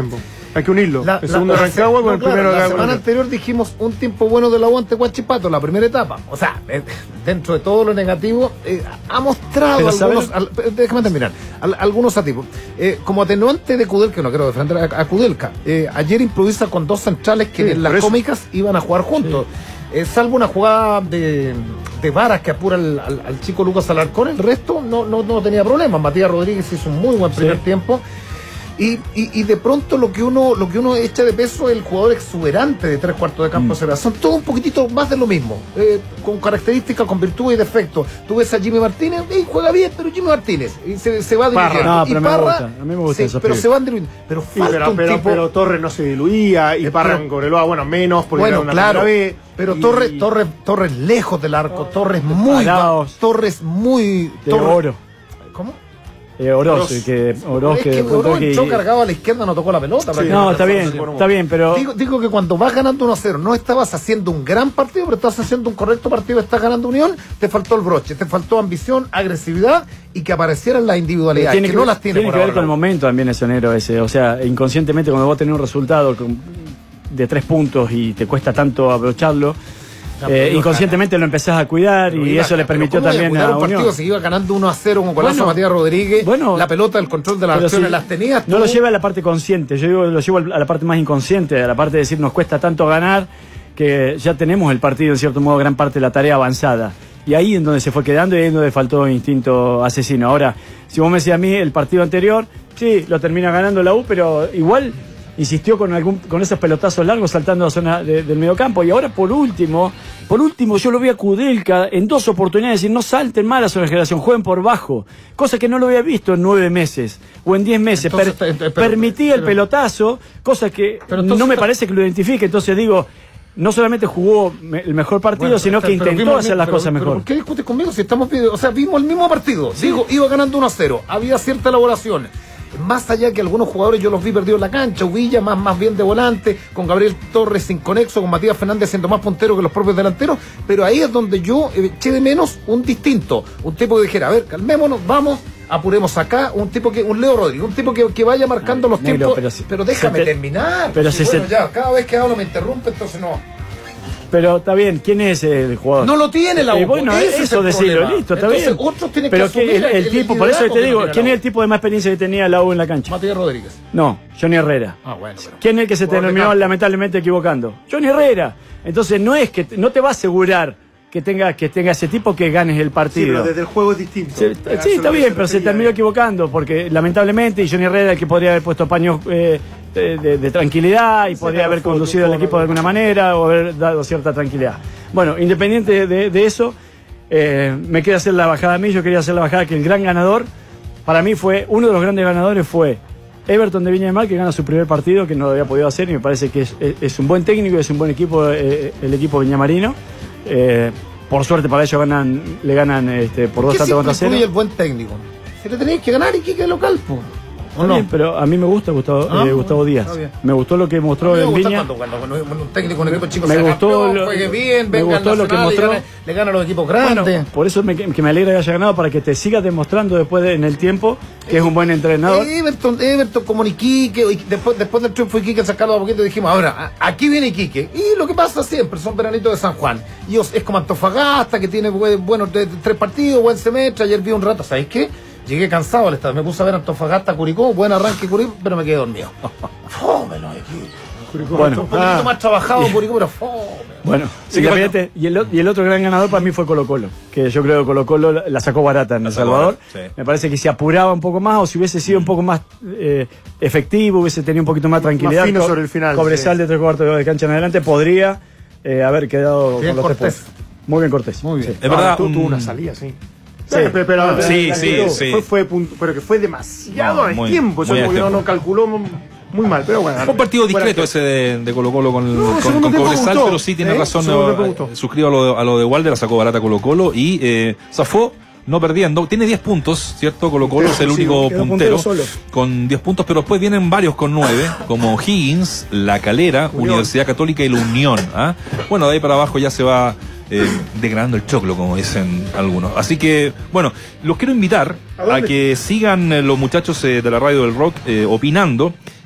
Hay que unirlo. La, el la- segundo la- de Rancagua no, con el claro, primero de la acá. semana anterior dijimos un tiempo bueno de la U ante Huachipato, la primera etapa. O sea, eh, dentro de todo lo negativo, eh, ha mostrado Pero algunos. ¿sabes? Al, eh, déjame terminar. Al- algunos atisbos. Eh, como atenuante de Kudelka, que no quiero defender a, a Kudelka, eh, ayer improvisa con dos centrales que Sí, en las por eso. cómicas iban a jugar juntos. Eh, salvo una jugada de, de varas que apura al, al- al chico Lucas Alarcón, el resto no, no, no tenía problemas. Matías Rodríguez hizo un muy buen primer Sí. tiempo. Y, y, y de pronto lo que uno lo que uno echa de peso es el jugador exuberante de tres cuartos de campo. Mm. Son todo un poquitito más de lo mismo, eh, con características, con virtudes y defectos. Tú ves a Jimmy Martínez y juega bien, pero Jimmy Martínez y se, se va Parra. dirigiendo. No, y pero me Parra, gusta, a mí me gusta sí, esos pero pibes. se van diluyendo. Pero Sí, falta pero, un pero, tipo. pero Torres no se diluía y Eh, Parra pero- en Cobreloa, bueno, menos porque Bueno, era una claro, primera vez. pero Y- Torres, Torres, Torres lejos del arco, Torres muy, Parados. Torres muy, De Torres- oro. ¿Cómo? Eh, Oroz, Oroz. que, Oroz Es que, que de pronto Oroz que- entró cargado a la izquierda, no tocó la pelota. Sí, No, está bien, Sí. está bien, pero Digo, digo que cuando vas ganando uno a cero, no estabas haciendo un gran partido, pero estás haciendo un correcto partido, estás ganando Unión, te faltó el broche, te faltó ambición, agresividad y que aparecieran las individualidades, tiene que, que, no las tiene tiene por que ver ahora. con el momento también ese enero ese. O sea, inconscientemente cuando vos tenés un resultado con- de tres puntos y te cuesta tanto abrocharlo, Ya, eh, pero inconscientemente lo empezás a cuidar Pero y iba- eso le pero permitió ¿cómo iba también cuidar a un partido Unión. se iba ganando uno a cero con golazo Bueno, Matías Rodríguez, bueno, la pelota, el control de las Pero acciones si las tenías no tú. lo lleva a la parte consciente, yo digo, lo llevo a la parte más inconsciente, a la parte de decir nos cuesta tanto ganar que ya tenemos el partido en cierto modo gran parte de la tarea avanzada. Y ahí en donde se fue quedando y ahí en donde faltó instinto asesino. Ahora, si vos me decís a mí el partido anterior, sí, lo termina ganando la U, pero igual insistió con algún con esos pelotazos largos saltando a la zona de- del mediocampo. Y ahora por último, por último yo lo vi a Kudelka en dos oportunidades decir no salten mal a su generación, jueguen por bajo, cosa que no lo había visto en nueve meses o en diez meses. Entonces, Per- eh, pero- permitía el pero- pelotazo, cosa que Pero entonces no me está- parece que lo identifique. Entonces digo, no solamente jugó me- el mejor partido, Bueno, sino pero- que pero intentó vimos- hacer las pero- cosas pero mejor. ¿Por qué discutes conmigo si estamos viendo? O sea, vimos el mismo partido. Digo, iba ganando uno a cero. Había cierta elaboración. Más allá que algunos jugadores yo los vi perdidos en la cancha, Uvilla más, más bien de volante, con Gabriel Torres sin conexo, con Matías Fernández siendo más puntero que los propios delanteros, pero ahí es donde yo eh, eché de menos un distinto, un tipo que dijera, a ver, calmémonos, vamos, apuremos acá, un tipo que, un Leo Rodríguez, un tipo que, que vaya marcando los Negro, tiempos, pero pero, si- déjame se te- terminar. pero si si bueno, se- ya, cada vez que hablo me interrumpe, entonces no. Pero está bien, ¿quién es el jugador? No lo tiene la U. Eh, bueno, ese es eso el decirlo, problema. listo, está Entonces, bien. otros tienen que Pero asumir que el, el el tipo, por eso liderazgo te que digo, tiene ¿quién la es U? el tipo de más experiencia que tenía la U en la cancha? Matías Rodríguez. No, Johnny Herrera. Ah, bueno. Pero... ¿Quién es el que se Jugador de terminó campo. lamentablemente equivocando? Johnny Herrera. Entonces no es que no te va a asegurar que tenga que tenga ese tipo que ganes el Sí, partido. pero desde el juego es distinto. Sí, sí, está bien, pero se terminó equivocando porque lamentablemente y Johnny Herrera era el que podría haber puesto paños eh, de, de- de tranquilidad y Sí, podría pero haber fue conducido otro al equipo de alguna manera o haber dado cierta tranquilidad. Bueno, independiente de, de eso, eh, me queda hacer la bajada a mí, yo quería hacer la bajada que el gran ganador, para mí fue, uno de los grandes ganadores fue Everton de Viña del Mar, que gana su primer partido, que no lo había podido hacer y me parece que es, es- es un buen técnico y es un buen equipo eh, el equipo viñamarino. Eh, por suerte para ellos ganan, le ganan este, por dos ¿Qué tantos contra siempre cero. incluye el buen técnico? Se le tenéis que ganar y Quique local, po. ¿O Está no? bien, pero a mí me gusta Gustavo, Ah, eh, Gustavo bueno, Díaz. está bien. Me gustó lo que mostró A mí me en gusta Viña. Cuando, cuando, cuando un técnico, un equipo chico Me sea gustó campeón, lo- juegue bien, me venga al gustó lo que Nacional y mostró. gane- le gana a los equipos grandes. Bueno, por eso me, que me alegra que haya ganado, para que te sigas demostrando después de- en el tiempo que es un buen entrenador. Everton, Everton como Iquique, y después, después del triunfo de Iquique sacarlo a poquito dijimos, ahora, a- aquí viene Iquique. Y lo que pasa siempre, son veranitos de San Juan. Y os- es como Antofagasta, que tiene bu- buenos de- de tres partidos, buen semestre. Ayer vi un rato, ¿sabéis qué? Llegué cansado al estadio, me puse a ver Antofagasta, Curicó, buen arranque Curicó, pero me quedé dormido. Fome los equipos. Bueno, un poquito ah. más trabajado Curicó, pero fome. Bueno, Sí, que Independiente, y, el, o- y el otro gran ganador para mí fue Colo Colo, que yo creo que Colo Colo la, la sacó barata en El sacó Salvador. barata, sí. Me parece que si apuraba un poco más o si hubiese sido un poco más eh, efectivo, hubiese tenido un poquito más tranquilidad. Más fino Co- sobre el final, Cobresal sí. de tres cuartos de cancha en adelante podría eh, haber quedado Bien con los tres Cortés. puntos. Muy bien Cortés. Muy bien. Sí. Es verdad, tuvo, un- tuvo una salida, sí. Sí. Pero, pero- Sí, pero- sí, pero sí. Fue, fue punto- pero que fue demasiado No, al muy- tiempo. Eso muy como al que no, tiempo. no calculó muy mal, pero bueno. Fue un partido fuera discreto que- ese de, de Colo Colo con, No, con, segundo con tiempo Cobresal, me gustó. pero sí tiene ¿Eh? razón. Segundo eh, tiempo me gustó. suscribo a lo, a lo de Walder, la sacó barata Colo Colo y eh, zafó no perdiendo. Tiene diez puntos, ¿cierto? Colo Colo es el Sí, único quedó puntero, puntero solo. con diez puntos, pero después vienen varios con nueve, como Higgins, La Calera, Unión. Universidad Católica y la Unión. ¿Ah? Bueno, de ahí para abajo ya se va eh, degradando el choclo, como dicen algunos. Así que, bueno, los quiero invitar ¿A a, dónde? que sigan eh, los muchachos eh, de la Radio del Rock eh, opinando.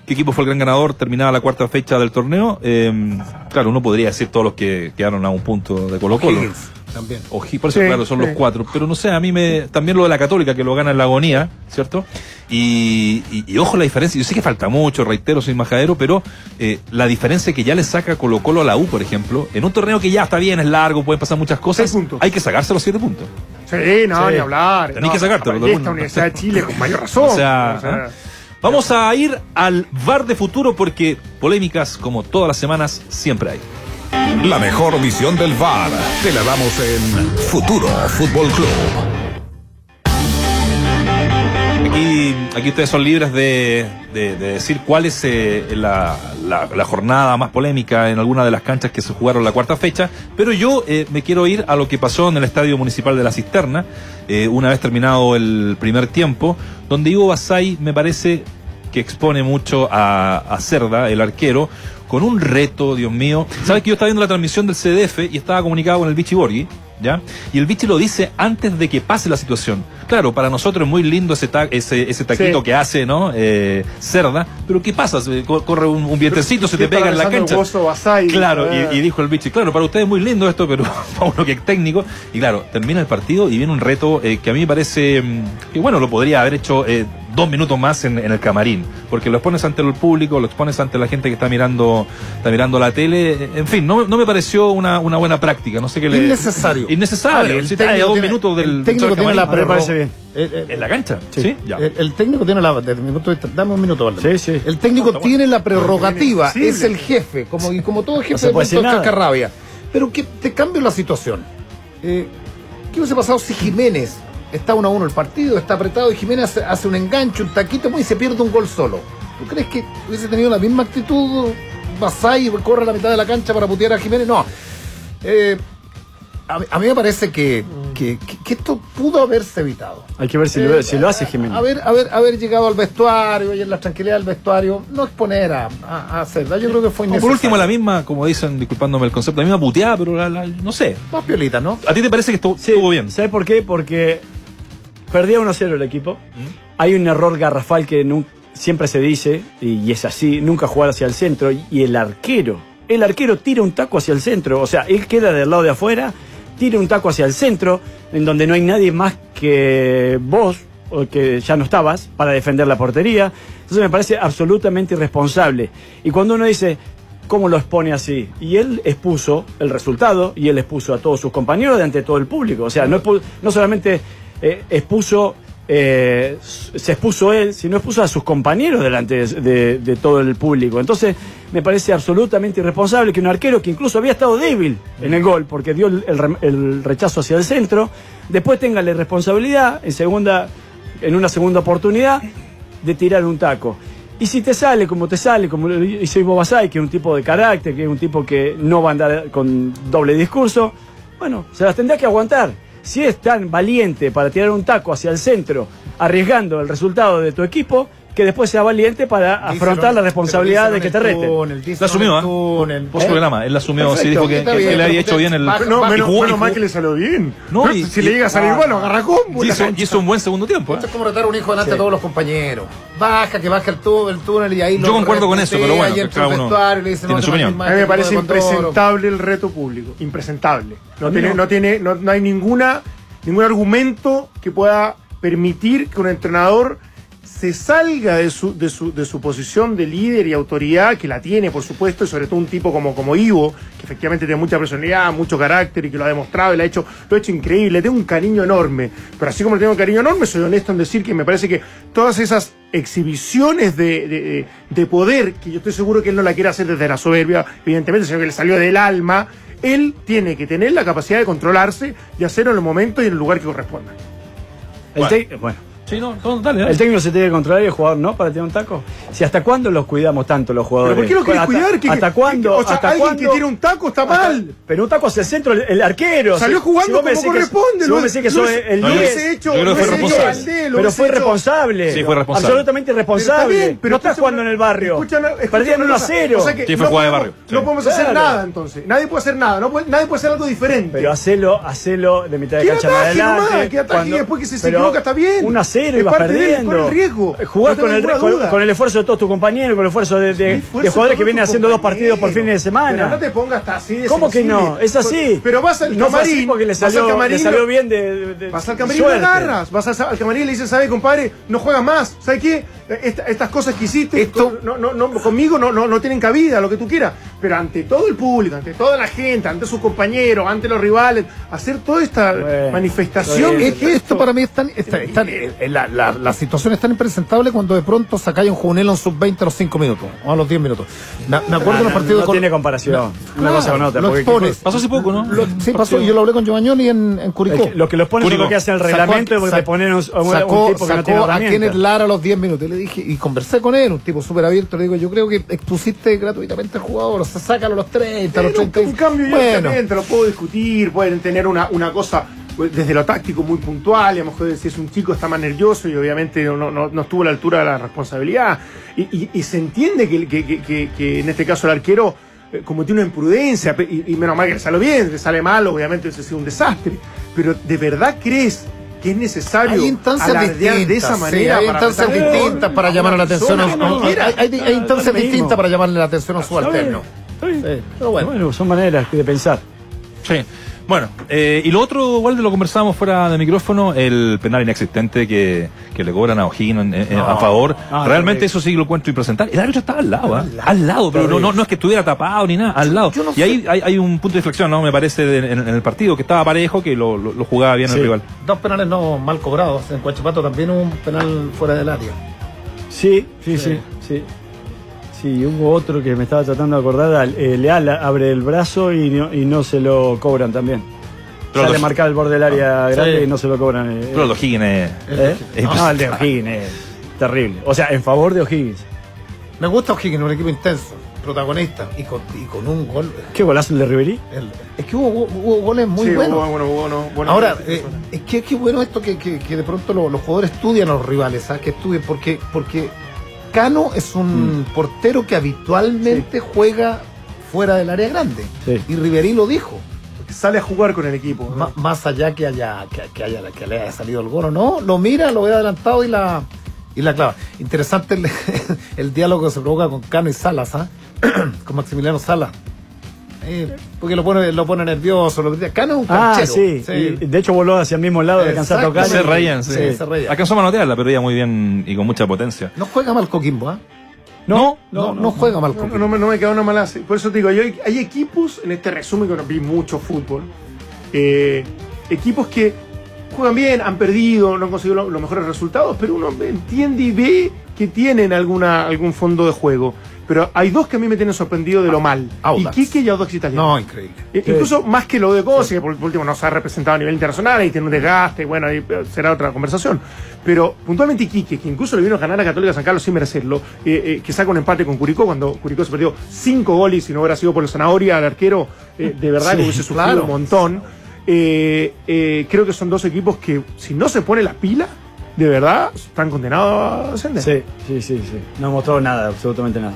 qué equipo fue el gran ganador, terminada la cuarta fecha del torneo. Eh, claro, uno podría decir todos los que quedaron a un punto de Colo-Colo. También. O, por eso, Sí, claro, son sí. los cuatro. Pero no sé, a mí me. También lo de la Católica, que lo gana en la agonía, ¿cierto? Y, y, y ojo la diferencia. Yo sé que falta mucho, reitero, soy majadero, pero eh, la diferencia que ya le saca Colo-Colo a la U, por ejemplo, en un torneo que ya está bien, es largo, pueden pasar muchas cosas, hay que sacarse los siete puntos. Sí, no, Sí. ni hablar. Tenés no, que sacártelo, y todo el esta mundo. Universidad de Chile con mayor razón. O sea, o sea, ¿ah? Vamos a ir al V A R de futuro porque polémicas, como todas las semanas, siempre hay. La mejor visión del V A R te la damos en Futuro Fútbol Club. Aquí, aquí ustedes son libres de, de, de decir cuál es eh, la, la, la jornada más polémica en alguna de las canchas que se jugaron la cuarta fecha, pero yo eh, me quiero ir a lo que pasó en el Estadio Municipal de La Cisterna, eh, una vez terminado el primer tiempo, donde Ivo Basay me parece que expone mucho a, a Cerda, el arquero, con un reto, Dios mío. Sabes que yo estaba viendo la transmisión del C D F y estaba comunicado con el Vichy Borghi, ¿ya? Y el Vichy lo dice antes de que pase la situación. Claro, para nosotros es muy lindo ese ta ese, ese taquito Sí. que hace, ¿no? Eh, Cerda, pero ¿qué pasa? Se co- corre un, un vientecito, se te pega en la cancha. Claro, y, y dijo el Vichy, claro, para ustedes es muy lindo esto, pero para uno que es técnico. Y claro, termina el partido y viene un reto eh, que a mí me parece mm, que, bueno, lo podría haber hecho eh, dos minutos más en, en el camarín, porque lo expones ante el público, lo expones ante la gente que está mirando está mirando la tele, en fin, no, no me pareció una, una buena práctica, no sé qué le... Innecesario. Innecesario, A ver, el si te da técnico dos tiene- minutos del... el técnico del tiene la camarín. prerroga. parece bien. Eh, eh, ¿En la cancha? Sí, ya. El, el técnico tiene la. Desde mi punto de vista, dame un minuto, Valdemar. Sí, sí. El técnico No, tiene la prerrogativa, Sí, es el jefe, como, y como todo jefe se de puede pronto decir nada. cascarrabia. Pero que te cambio la situación. Eh, ¿Qué hubiese pasado si Jiménez está uno a uno el partido, está apretado y Jiménez hace, hace un enganche, un taquito y se pierde un gol solo? ¿Tú crees que hubiese tenido la misma actitud Basay y corre a la mitad de la cancha para putear a Jiménez? No. Eh, a, mí- a mí me parece que, que, que- que esto pudo haberse evitado. Hay que ver si, Eh, lo, si lo hace Jiménez. Haber, haber, haber llegado al vestuario y en la tranquilidad del vestuario, no exponer a, a, a Cerda. Yo creo que fue No, innecesario. por último, la misma, como dicen, disculpándome el concepto, la misma puteada, pero la, la- no sé. Más piolita, ¿no? ¿A ti te parece que estuvo, Sí, estuvo bien? ¿Sabes por qué? Porque perdía uno cero el equipo. Hay un error garrafal que nu- siempre se dice, y, y es así, nunca jugar hacia el centro. Y, y el arquero, el arquero tira un taco hacia el centro. O sea, él queda del lado de afuera, tira un taco hacia el centro, en donde no hay nadie más que vos, o que ya no estabas, para defender la portería. Entonces me parece absolutamente irresponsable. Y cuando uno dice, ¿cómo lo expone así? Y él expuso el resultado, y él expuso a todos sus compañeros delante de todo el público. O sea, no, expu- no solamente eh, expuso, eh, se expuso él, sino expuso a sus compañeros delante de, de- de todo el público. Entonces, me parece absolutamente irresponsable que un arquero que incluso había estado débil en el gol, porque dio el, el re- el rechazo hacia el centro, después tenga la irresponsabilidad en segunda, en una segunda oportunidad, de tirar un taco. Y si te sale como te sale, como lo hizo Ivo Basay, que es un tipo de carácter, que es un tipo que no va a andar con doble discurso, bueno, se las tendrá que aguantar. Si es tan valiente para tirar un taco hacia el centro, arriesgando el resultado de tu equipo, que después sea valiente para afrontar la responsabilidad de que te reten. La asumió, ¿eh? Por su programa, él la asumió, sí, dijo que, Está que bien, él le había pero hecho bien el... baja- No, baja- menos, y jugó- menos y mal jugó- que le salió bien. No, Pero y- si y- le llega a salir ah, igual, lo agarra combo. Y la hizo, cancha. hizo un buen segundo tiempo, ¿eh? Esto es como retar a un hijo delante Sí. de todos los compañeros. Baja, que baja el, tú- el túnel y ahí Yo lo concuerdo con eso, pero bueno, y entra cada al uno vestuario y le dice, tiene no, su te opinión. mandes más A mí me este parece tipo de Condoro. impresentable el reto público. Impresentable. No A mí tiene, no. no tiene, no, no hay ninguna, ningún argumento que pueda permitir que un entrenador se salga de su, de su, de su posición de líder y autoridad, que la tiene, por supuesto, y sobre todo un tipo como, como Ivo, que efectivamente tiene mucha personalidad, mucho carácter y que lo ha demostrado y lo ha hecho, lo ha hecho increíble. Le tengo un cariño enorme. Pero así como le tengo un cariño enorme, soy honesto en decir que me parece que todas esas exhibiciones de, de, de poder, que yo estoy seguro que él no la quiere hacer desde la soberbia, evidentemente, sino que le salió del alma, él tiene que tener la capacidad de controlarse y hacerlo en el momento y en el lugar que corresponda. El te- bueno. Sí, no, no, dale, dale. El técnico se tiene que controlar y el jugador no para tirar un taco. Si hasta cuándo los cuidamos tanto los jugadores. ¿Pero por qué lo querés Hasta- cuidar? ¿Qué- ¿Hasta qué- cuándo? O sea, ¿Hasta alguien cuándo? que tira un taco está Hasta- mal. Pero un taco hacia el centro, el, el arquero. Salió Si- jugando si vos me como decís que- corresponde, Si lo- vos me decís que lo sos hubiese- el lo diez, hubiese hecho- yo creo que lo fue hubiese hecho responsable. Valdés, lo pero hubiese fue hecho- responsable. Sí, fue responsable. Absolutamente Pero está irresponsable. bien, pero no estás escucha jugando una- en el barrio. escucha una- escucha Perdían una uno a cosa. cero. O sea que Sí, fue no jugada de podemos- barrio. Sí. No podemos hacer Claro. nada entonces. Nadie puede hacer nada. No puede- nadie puede hacer algo diferente. Pero hacelo, hacelo de mitad de Que cancha en ataque adelante. nomás, que ataque y después que si se pero equivoca está bien. uno a cero, Es ibas parte de él, perdiendo. con el riesgo. Jugás No con, el, tengo con, duda. con el esfuerzo de todos tus compañeros, con el esfuerzo de, de, de jugadores que vienen haciendo dos partidos por fines de semana. Pero no te pongas hasta así de ¿Cómo que sensible. no? Es así. Pero vas al No fue camarín. así porque le vas al salió, camarín, le salió bien de, de, de Vas al camarín y lo suerte. agarras. Vas al, al camarín y le dices, ¿sabes, compadre? No juegas más. ¿Sabes qué? Esta- estas cosas que hiciste Esto- no, no, no, conmigo no, no, no tienen cabida, lo que tú quieras. Pero ante todo el público, ante toda la gente, ante sus compañeros, ante los rivales, hacer toda esta Bueno, manifestación. Es que esto para mí es tan, es tan- es tan- eh, la, la, la situación es tan impresentable cuando de pronto sacáis un juvenil a un sub veinte a los cinco minutos o a los diez minutos. Me, me acuerdo Ah, de los no, partidos no con- tiene comparación. Una Claro, cosa con otra. lo porque- expones. Pasó hace poco, ¿no? Lo- sí, pasó. Yo lo hablé con Giovanni en, en Curicó. Es que lo que los ponen es lo que hace el reglamento Sacó- y te ponen un, un, sacó, un tipo que no tiene sacó a herramientas. Kenneth Lara a los diez minutos. Y le dije, y conversé con él, un tipo súper abierto. Le digo, yo creo que expusiste gratuitamente al jugador. O sea, sácalo a los treinta, a los Pero treinta. un cambio yo Bueno, también te lo puedo discutir, pueden tener una, una cosa pues, desde lo táctico muy puntual, y a lo mejor si es un chico está más nervioso y obviamente no, no, no estuvo a la altura de la responsabilidad. Y, y, y se entiende que, que, que, que, que en este caso el arquero eh, cometió una imprudencia, y, y menos mal que le sale bien, le sale mal, obviamente ese ha sido un desastre. Pero ¿de verdad crees que es necesario hay instancias alardear distintas, de esa sí, manera? hay para instancias apretar- distintas para llamar la atención a, persona que no hay, quiera. hay- hay- hay instancias lo mismo. distintas para llamarle la atención a un subalterno. Está bien. Sí, pero bueno. Bueno, son maneras de pensar. Sí. Bueno, eh, y lo otro, igual de lo conversábamos fuera de micrófono, el penal inexistente que, que le cobran a O'Higgins en- en- No. a favor. Ah, Realmente terrible. eso sí lo encuentro impresentable. El árbitro estaba al lado, ¿ah? Al lado, pero no, no, no es que estuviera tapado ni nada, al lado. Yo no y sé. ahí hay, hay un punto de inflexión, ¿no? Me parece, de- en, en el partido, que estaba parejo, que lo, lo, lo jugaba bien Sí. el rival. Dos penales no mal cobrados. En Coachipato también hubo un penal fuera del área. Sí, sí, sí, sí. Sí, hubo otro que me estaba tratando de acordar. al- eh, Leal abre el brazo y no, y no se lo cobran también. Pero Sale los- marcar el borde del área Sí. grande y no se lo cobran. eh, Pero el de O'Higgins es- ¿eh? es No, el de O'Higgins es terrible. O sea, en favor de O'Higgins. Me gusta O'Higgins, un equipo intenso, protagonista y con, y con un gol. ¿Qué golazo el de Ribery? El- es que hubo, hubo goles muy Sí, buenos. bueno, bueno, bueno, bueno, Ahora, bueno, eh, es que es que bueno esto que, que, que de pronto lo- los jugadores estudian a los rivales, ¿sabes? Que estudien, porque, porque Cano es un Mm. portero que habitualmente juega fuera del área grande. Sí. Y Ribery lo dijo. sale a jugar con el equipo. ¿no? Ma- más allá que haya, que, que haya que le haya salido el gol o no, lo mira, lo ve adelantado y la y la clava. Interesante el, el diálogo que se provoca con Cano y Salas, ¿ah? Con Maximiliano Salas. Eh, porque lo pone, lo pone nervioso, lo grita. Cano es un Ah, canchero. sí. Y, de hecho voló hacia el mismo lado, le alcanzó a tocar. Se y- reían, sí. Sí, se reían. Alcanzó a manotearla, pero ella muy bien y con mucha potencia. No juega mal Coquimbo, ¿ah? No, No, no, juega mal No, Coquimbo. no, me- no me queda una mala. Por eso te digo, yo hay, hay equipos, en este resumen que no vi mucho fútbol, eh, equipos que juegan bien, han perdido, no han conseguido lo- los mejores resultados, pero uno entiende y ve que tienen alguna, algún fondo de juego. Pero hay dos que a mí me tienen sorprendido de lo mal. Audax. Iquique y Audax Italiano. No, increíble. Eh, Incluso más que lo de Cosi, que por por último no se ha representado a nivel internacional y tiene un desgaste, bueno, ahí será otra conversación. Pero puntualmente Iquique, que incluso le vino a ganar a Católica San Carlos sin merecerlo, eh, eh, que saca un empate con Curicó cuando Curicó se perdió cinco goles y no hubiera sido por la zanahoria al arquero, eh, de verdad Sí, que hubiese sufrido claro. un montón. Eh, eh, creo que son dos equipos que, si no se pone la pila, de verdad están condenados a ascender. Sí, sí, sí, sí. No ha mostrado nada, absolutamente nada.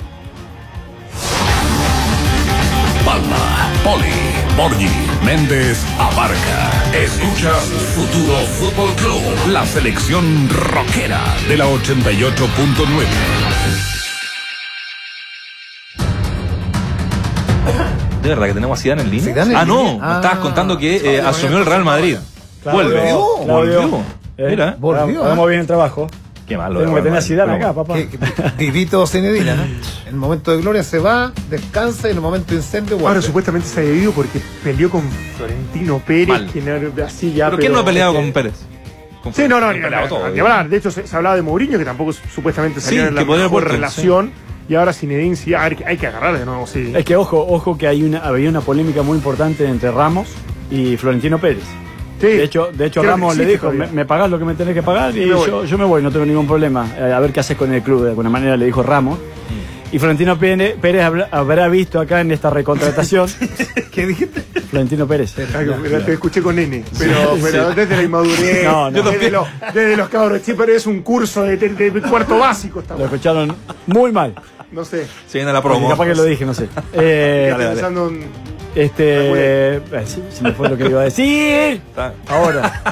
Palma, Poli, Borgi, Méndez, Abarca. Escuchas Futuro Fútbol Club, la selección rockera de la ochenta y ocho punto nueve. ¿De verdad que tenemos a Zidane en línea? Zidane en ah, no, línea. me Ah. estabas contando que eh, Claudio, asumió el Real Madrid. Claudio, Vuelve. Claudio. Volvió. Eh, Mira, volvió, Hagamos ¿eh? bien el trabajo. qué malo. Tengo que de tener a Real Zidane Madrid. acá, papá. Que- que- Vivito Zinedine, ¿no? En el momento de gloria se va, descansa y en el momento de incendio vuelve. Ahora supuestamente se ha ido porque peleó con Florentino Pérez, Mal. que no, así ya. ¿Pero quién no ha peleado este, con Pérez? Con Sí, Pérez. no, no, Han ni peleado todo, ni digo. hablar. De hecho, se, se hablaba de Mourinho, que tampoco supuestamente salió Sí, en la que podría mejor haber vuelto, relación. Y ahora Zinedine sí, hay, que- hay que agarrar de nuevo, sí. Es que ojo, ojo que hay una, había una polémica muy importante entre Ramos y Florentino Pérez. Sí. De hecho, de hecho Creo que Ramos le existe dijo, me, todavía. me pagás lo que me tenés que pagar y Me voy. yo, yo me voy, no tengo ningún problema. Eh, a ver qué haces con el club, de alguna manera le dijo Ramos. Y Florentino Pérez, Pérez habrá, habrá visto acá en esta recontratación. ¿Qué dijiste? Florentino Pérez. Ah, que- Te escuché con N, pero, pero desde la inmadurez, No, no. Desde, los, desde los cabros, sí, pero es un curso de, de- de cuarto básico. Está Lo bueno. escucharon muy mal. No sé. Se viene la Porque promo. capaz que lo dije, no sé. Eh, Estoy pensando en. Este. eh, sí, se me fue lo que iba a decir. Está- Ahora.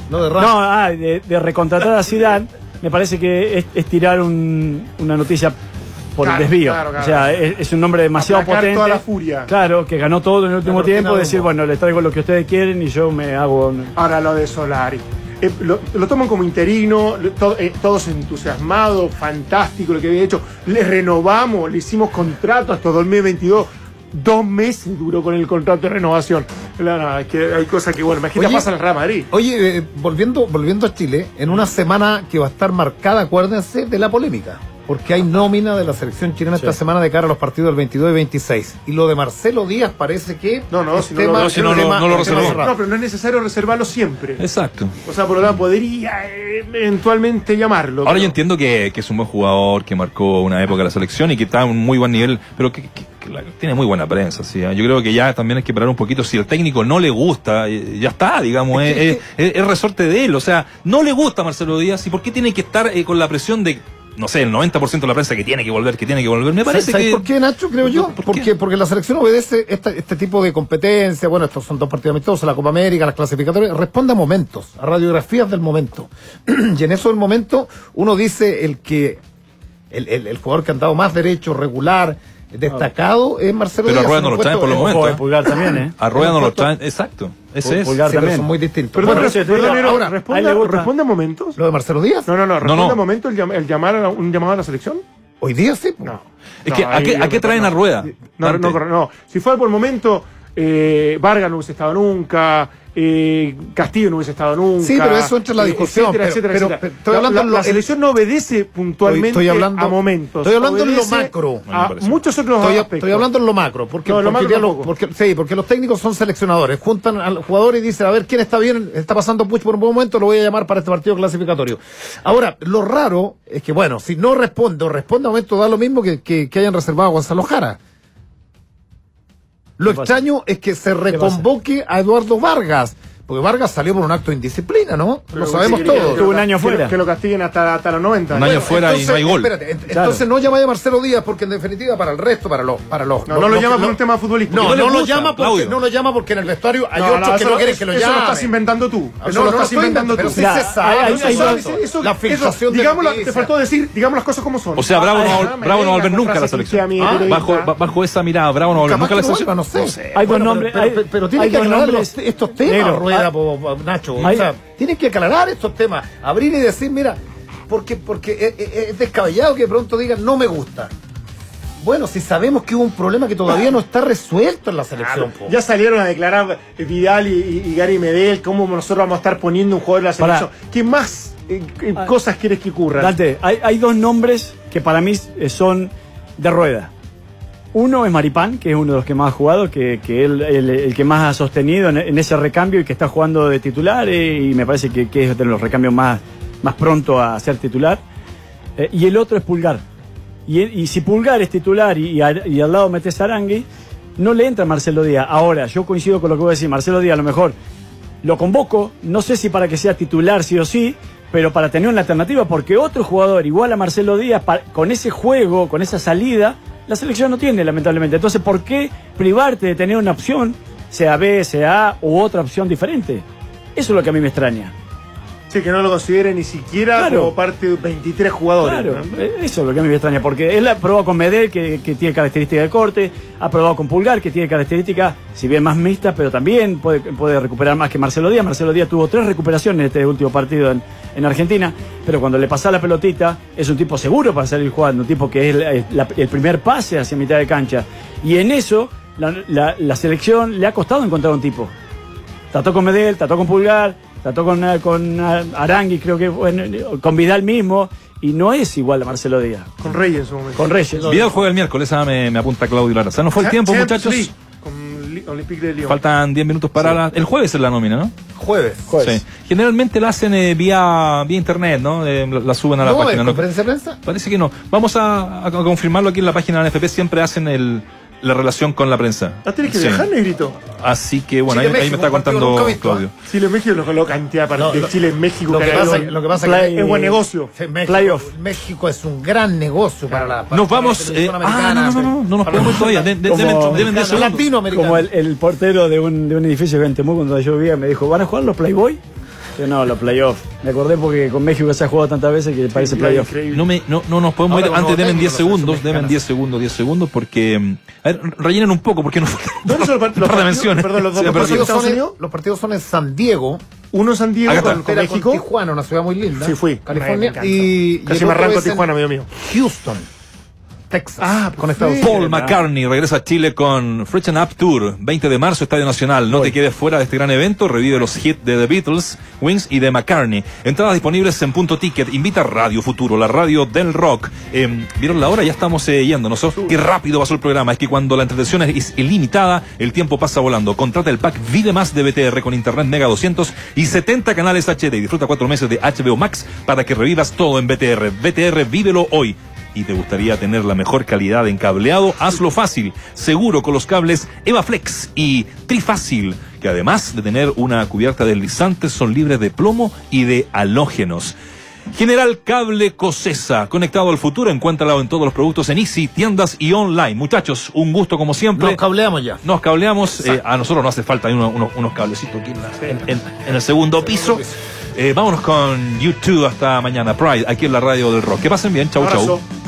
No, de Ramos. No, ah, de, de recontratar a Zidane, me parece que es, es tirar un, una noticia por Claro, el desvío. claro, claro. O sea, es, es un nombre demasiado Aplacar potente. toda la furia. Claro, que ganó todo en el último La cortina tiempo. de Decir, humo. bueno, les traigo lo que ustedes quieren y yo me hago. Ahora lo de Solari. Eh, lo, lo toman como interino, lo- to- eh, todos entusiasmados, fantástico lo que había hecho. Le renovamos, le hicimos contrato hasta dos mil veintidós. Dos meses duró con el contrato de renovación. No, no, es que hay cosas que, bueno, imagínate, Oye, pasa en el Real Madrid. Oye, eh, volviendo, volviendo a Chile, en una semana que va a estar marcada, acuérdense, de la polémica. Porque hay nómina de la selección chilena Sí. esta semana de cara a los partidos del veintidós y veintiséis. Y lo de Marcelo Díaz parece que. No, no, es si no tema- lo- no, si no es lo- tema- no lo es tema reservó. cerrado. No, pero no es necesario reservarlo siempre. Exacto. O sea, por lo tanto, podría eh, eventualmente llamarlo. Ahora pero- yo entiendo que, que es un buen jugador, que marcó una época de la selección y que está a un muy buen nivel, pero que, que- que la- tiene muy buena prensa. ¿sí? Yo creo que ya también hay que parar un poquito. Si el técnico no le gusta, eh, ya está, digamos, es, es- es- es resorte de él. O sea, no le gusta a Marcelo Díaz y ¿por qué tiene que estar eh, con la presión de, no sé, el noventa por ciento de la prensa que tiene que volver, que tiene que volver? Me parece ¿Sabes que... por qué, Nacho? Creo yo. ¿Por qué? Porque, porque la selección obedece esta- este tipo de competencia. Bueno, estos son dos partidos amistosos, la Copa América, las clasificatorias. Responde a momentos, a radiografías del momento. Y en eso del momento, uno dice el que el, el, el jugador que ha dado más derecho, regular, destacado, es Marcelo Pero a Díaz. Rueda no lo traen por los momentos. Ojo, ¿eh? de Pulgar también, ¿eh? A Rueda no lo Puesto- traen, exacto. Ese es. Pulgar Sí, pero también. son muy distintos. Perdón, Bueno, pero- sí, te perdón, digo, Nero, ahora, a él responde, le gusta. responde a momentos. ¿lo de Marcelo Díaz? No, no, no, responde no. a momentos el, llam- el llamar a la- un llamado a la selección. Hoy día sí. po. No. Es No, que, ¿a ahí qué, yo a qué me- traen no. a Rueda? No, Dante? no, no, no. Si fuera por el momento, eh, Vargas no hubiese estado nunca, eh, Castillo no hubiese estado nunca. Sí, pero eso entra en la eh, discusión, Etcétera, pero- etcétera, pero- etcétera. pero estoy La- hablando la, en lo- la selección no obedece puntualmente Estoy hablando- a momentos. estoy hablando en lo Obedece macro. No me A parece. muchos otros Estoy, aspectos. estoy hablando en lo macro, porque, No, en lo porque, macro ya lo- tampoco. porque- sí, porque los técnicos son seleccionadores, juntan al jugador y dicen, a ver, ¿quién está bien? Está pasando Puch por un buen momento, lo voy a llamar para este partido clasificatorio. Ahora, lo raro es que, bueno, si no responde o responde a momento, da lo mismo que, que, que hayan reservado a Gonzalo Jara. Lo ¿Qué pasa? extraño es que se reconvoque a Eduardo Vargas, porque Vargas salió por un acto de indisciplina, ¿no? Pero Lo sabemos sí, que- todos. que Tuvo lo un año castiguen- fuera. Que lo castiguen hasta, hasta los noventa. Un año fuera y no hay gol. Espérate, ent- Claro. entonces no llama a Marcelo Díaz porque en definitiva para el resto, para los, para los. No, no lo llama por un tema futbolístico. No, no le no lo gusta, llama porque Claudio. no lo llama porque en el vestuario hay No, otros no, que eso no quieren que lo eso llame. lo estás inventando tú. No, Eso no lo lo estás estoy inventando inventando, pero tú. sí Mira, se sabe, hay- eso hay se dos- sabe. Eso- la eso, filtración de digámoslo, te noticias. faltó decir, digamos las cosas como son. O sea, Bravo no, Ah, va- me Bravo no va a venga volver con nunca a la frases selección. que a mí, Ah, periodista. bajo, ba- bajo esa mirada, Bravo no va a volver Capaz nunca a la que no selección. vuelva, no sé. Hay dos Bueno, nombres, Pero, hay- pero, pero tiene hay que dos aclarar nombres. los- estos temas, Negro, Rueda, hay- po- po- Nacho. hay- O sea, tienen que aclarar estos temas. Abrir y decir, mira, porque, porque es, es- es descabellado que de pronto digan, no me gusta. Bueno, si sabemos que hubo un problema que todavía no está resuelto en la selección. po. Ya salieron a declarar eh, Vidal y, y- y Gary Medel cómo nosotros vamos a estar poniendo un jugador en la Pará. selección. ¿Qué más eh, eh, Ah. cosas quieres que ocurran? Dante, hay, hay dos nombres que para mí eh, son de Rueda. Uno es Maripán, que es uno de los que más ha jugado, que, que él el, el que más ha sostenido en, en ese recambio y que está jugando de titular, eh, y me parece que, que es de los recambios más, más pronto a ser titular. Eh, y el otro es Pulgar. Y, él- y si Pulgar es titular y, y, al, y al lado metes a Arangui, no le entra Marcelo Díaz. Ahora, yo coincido con lo que voy a decir. Marcelo Díaz a lo mejor lo convoco, no sé si para que sea titular sí o sí, pero para tener una alternativa, porque otro jugador igual a Marcelo Díaz, pa- con ese juego, con esa salida, la selección no tiene, lamentablemente. Entonces, ¿por qué privarte de tener una opción, sea B, sea A, u otra opción diferente? Eso es lo que a mí me extraña. Sí, que no lo considere ni siquiera Claro. como parte de veintitrés jugadores. Claro, ¿no? eh, eso es lo que a mí me extraña, porque él ha probado con Medel, que, que tiene características de corte, ha probado con Pulgar, que tiene características, si bien más mixtas, pero también puede, puede recuperar más que Marcelo Díaz. Marcelo Díaz tuvo tres recuperaciones en este último partido en, en Argentina, pero cuando le pasa la pelotita, es un tipo seguro para salir jugando, un tipo que es la- la- el primer pase hacia mitad de cancha. Y en eso, la, la- la selección le ha costado encontrar un tipo. Trató con Medel, trató con Pulgar, trató con, eh, con eh, Arangui, creo que bueno, con Vidal mismo, y no es igual a Marcelo Díaz. Con Reyes en su momento. Con Reyes. Vidal juega el miércoles, esa me, me apunta Claudio Lara. O sea, no fue el tiempo, Champions muchachos. League, Con Li- Olympique de Lyon. Faltan diez minutos para la... El jueves es la nómina, ¿no? Jueves. Sí. Generalmente la hacen eh, vía, vía internet, ¿no? Eh, la, la suben a la ¿No? página. ¿En ¿no? conferencia de prensa? Parece que no. Vamos a, a confirmarlo aquí en la página de la N F P. Siempre hacen el, la relación con la prensa. Ah, tienes que Sí. viajar, Negrito. Así que, bueno, Chile, ahí, ahí me México, está un partido contando nunca visto, Claudio. Chile México lo, lo cantidad para No, de lo- Chile en México. Lo que, que pasa, hay- lo que pasa Play- que es buen negocio. Sí, México, Playoff. México es un gran negocio para la para Nos la vamos. Eh, televisión ah, no, no, no, no, no nos para la- podemos ir todavía. De- de- Como- deben, deben de Latinoamericano. Como el, el portero de un, de un edificio que en Temuco, cuando yo vivía, me dijo, ¿van a jugar los Playboy? Sí, no, los playoffs. Me acordé porque con México se ha jugado tantas veces que parece playoff. No, me, no, no nos podemos Ahora, ir. Antes no, deben no, diez no, segundos, no, deben no, diez segundos, diez segundos, porque. A ver, rellenen un poco, porque no. ¿Dónde son los, par- los par de partidos? menciones. Perdón, los dos Se me partidos perdió. de Estados son en- Unidos. los partidos son en San Diego. Uno en San Diego Acá está. con, con Espera, con México. Tijuana, una ciudad muy linda. Sí, fui. California. Me encanta. y, y Casi el me otro arranco es en Tijuana, amigo mío. Houston, Texas. Ah, con Estados perfecto. Unidos. Paul McCartney regresa a Chile con Friction Up Tour, veinte de marzo, Estadio Nacional. No te quedes fuera de este gran evento. Revive los hits de The Beatles, Wings y de McCartney. Entradas disponibles en Punto Ticket. Invita a Radio Futuro, la radio del rock. Eh, ¿Vieron la hora? Ya estamos eh, yéndonos. ¿Oh? Qué rápido pasó el programa. Es que cuando la entretención es ilimitada, el tiempo pasa volando. Contrata el pack Vive Más de B T R con Internet Mega doscientos y setenta canales H D. Y disfruta cuatro meses de H B O Max para que revivas todo en B T R. B T R, vívelo hoy. Y te gustaría tener la mejor calidad en cableado, hazlo fácil, seguro con los cables EvaFlex y Trifácil, que además de tener una cubierta deslizante son libres de plomo y de halógenos. General Cable Cosesa, conectado al futuro, encuéntralo en todos los productos en Easy, tiendas y online. Muchachos, un gusto como siempre. Nos cableamos ya. Nos cableamos, eh, a nosotros no hace falta, hay unos, unos, unos cablecitos aquí en, la- en- en- en el segundo piso. Eh, vámonos con YouTube hasta mañana. Pride, aquí en la radio del rock. Que pasen bien, chau, chau. Abrazo.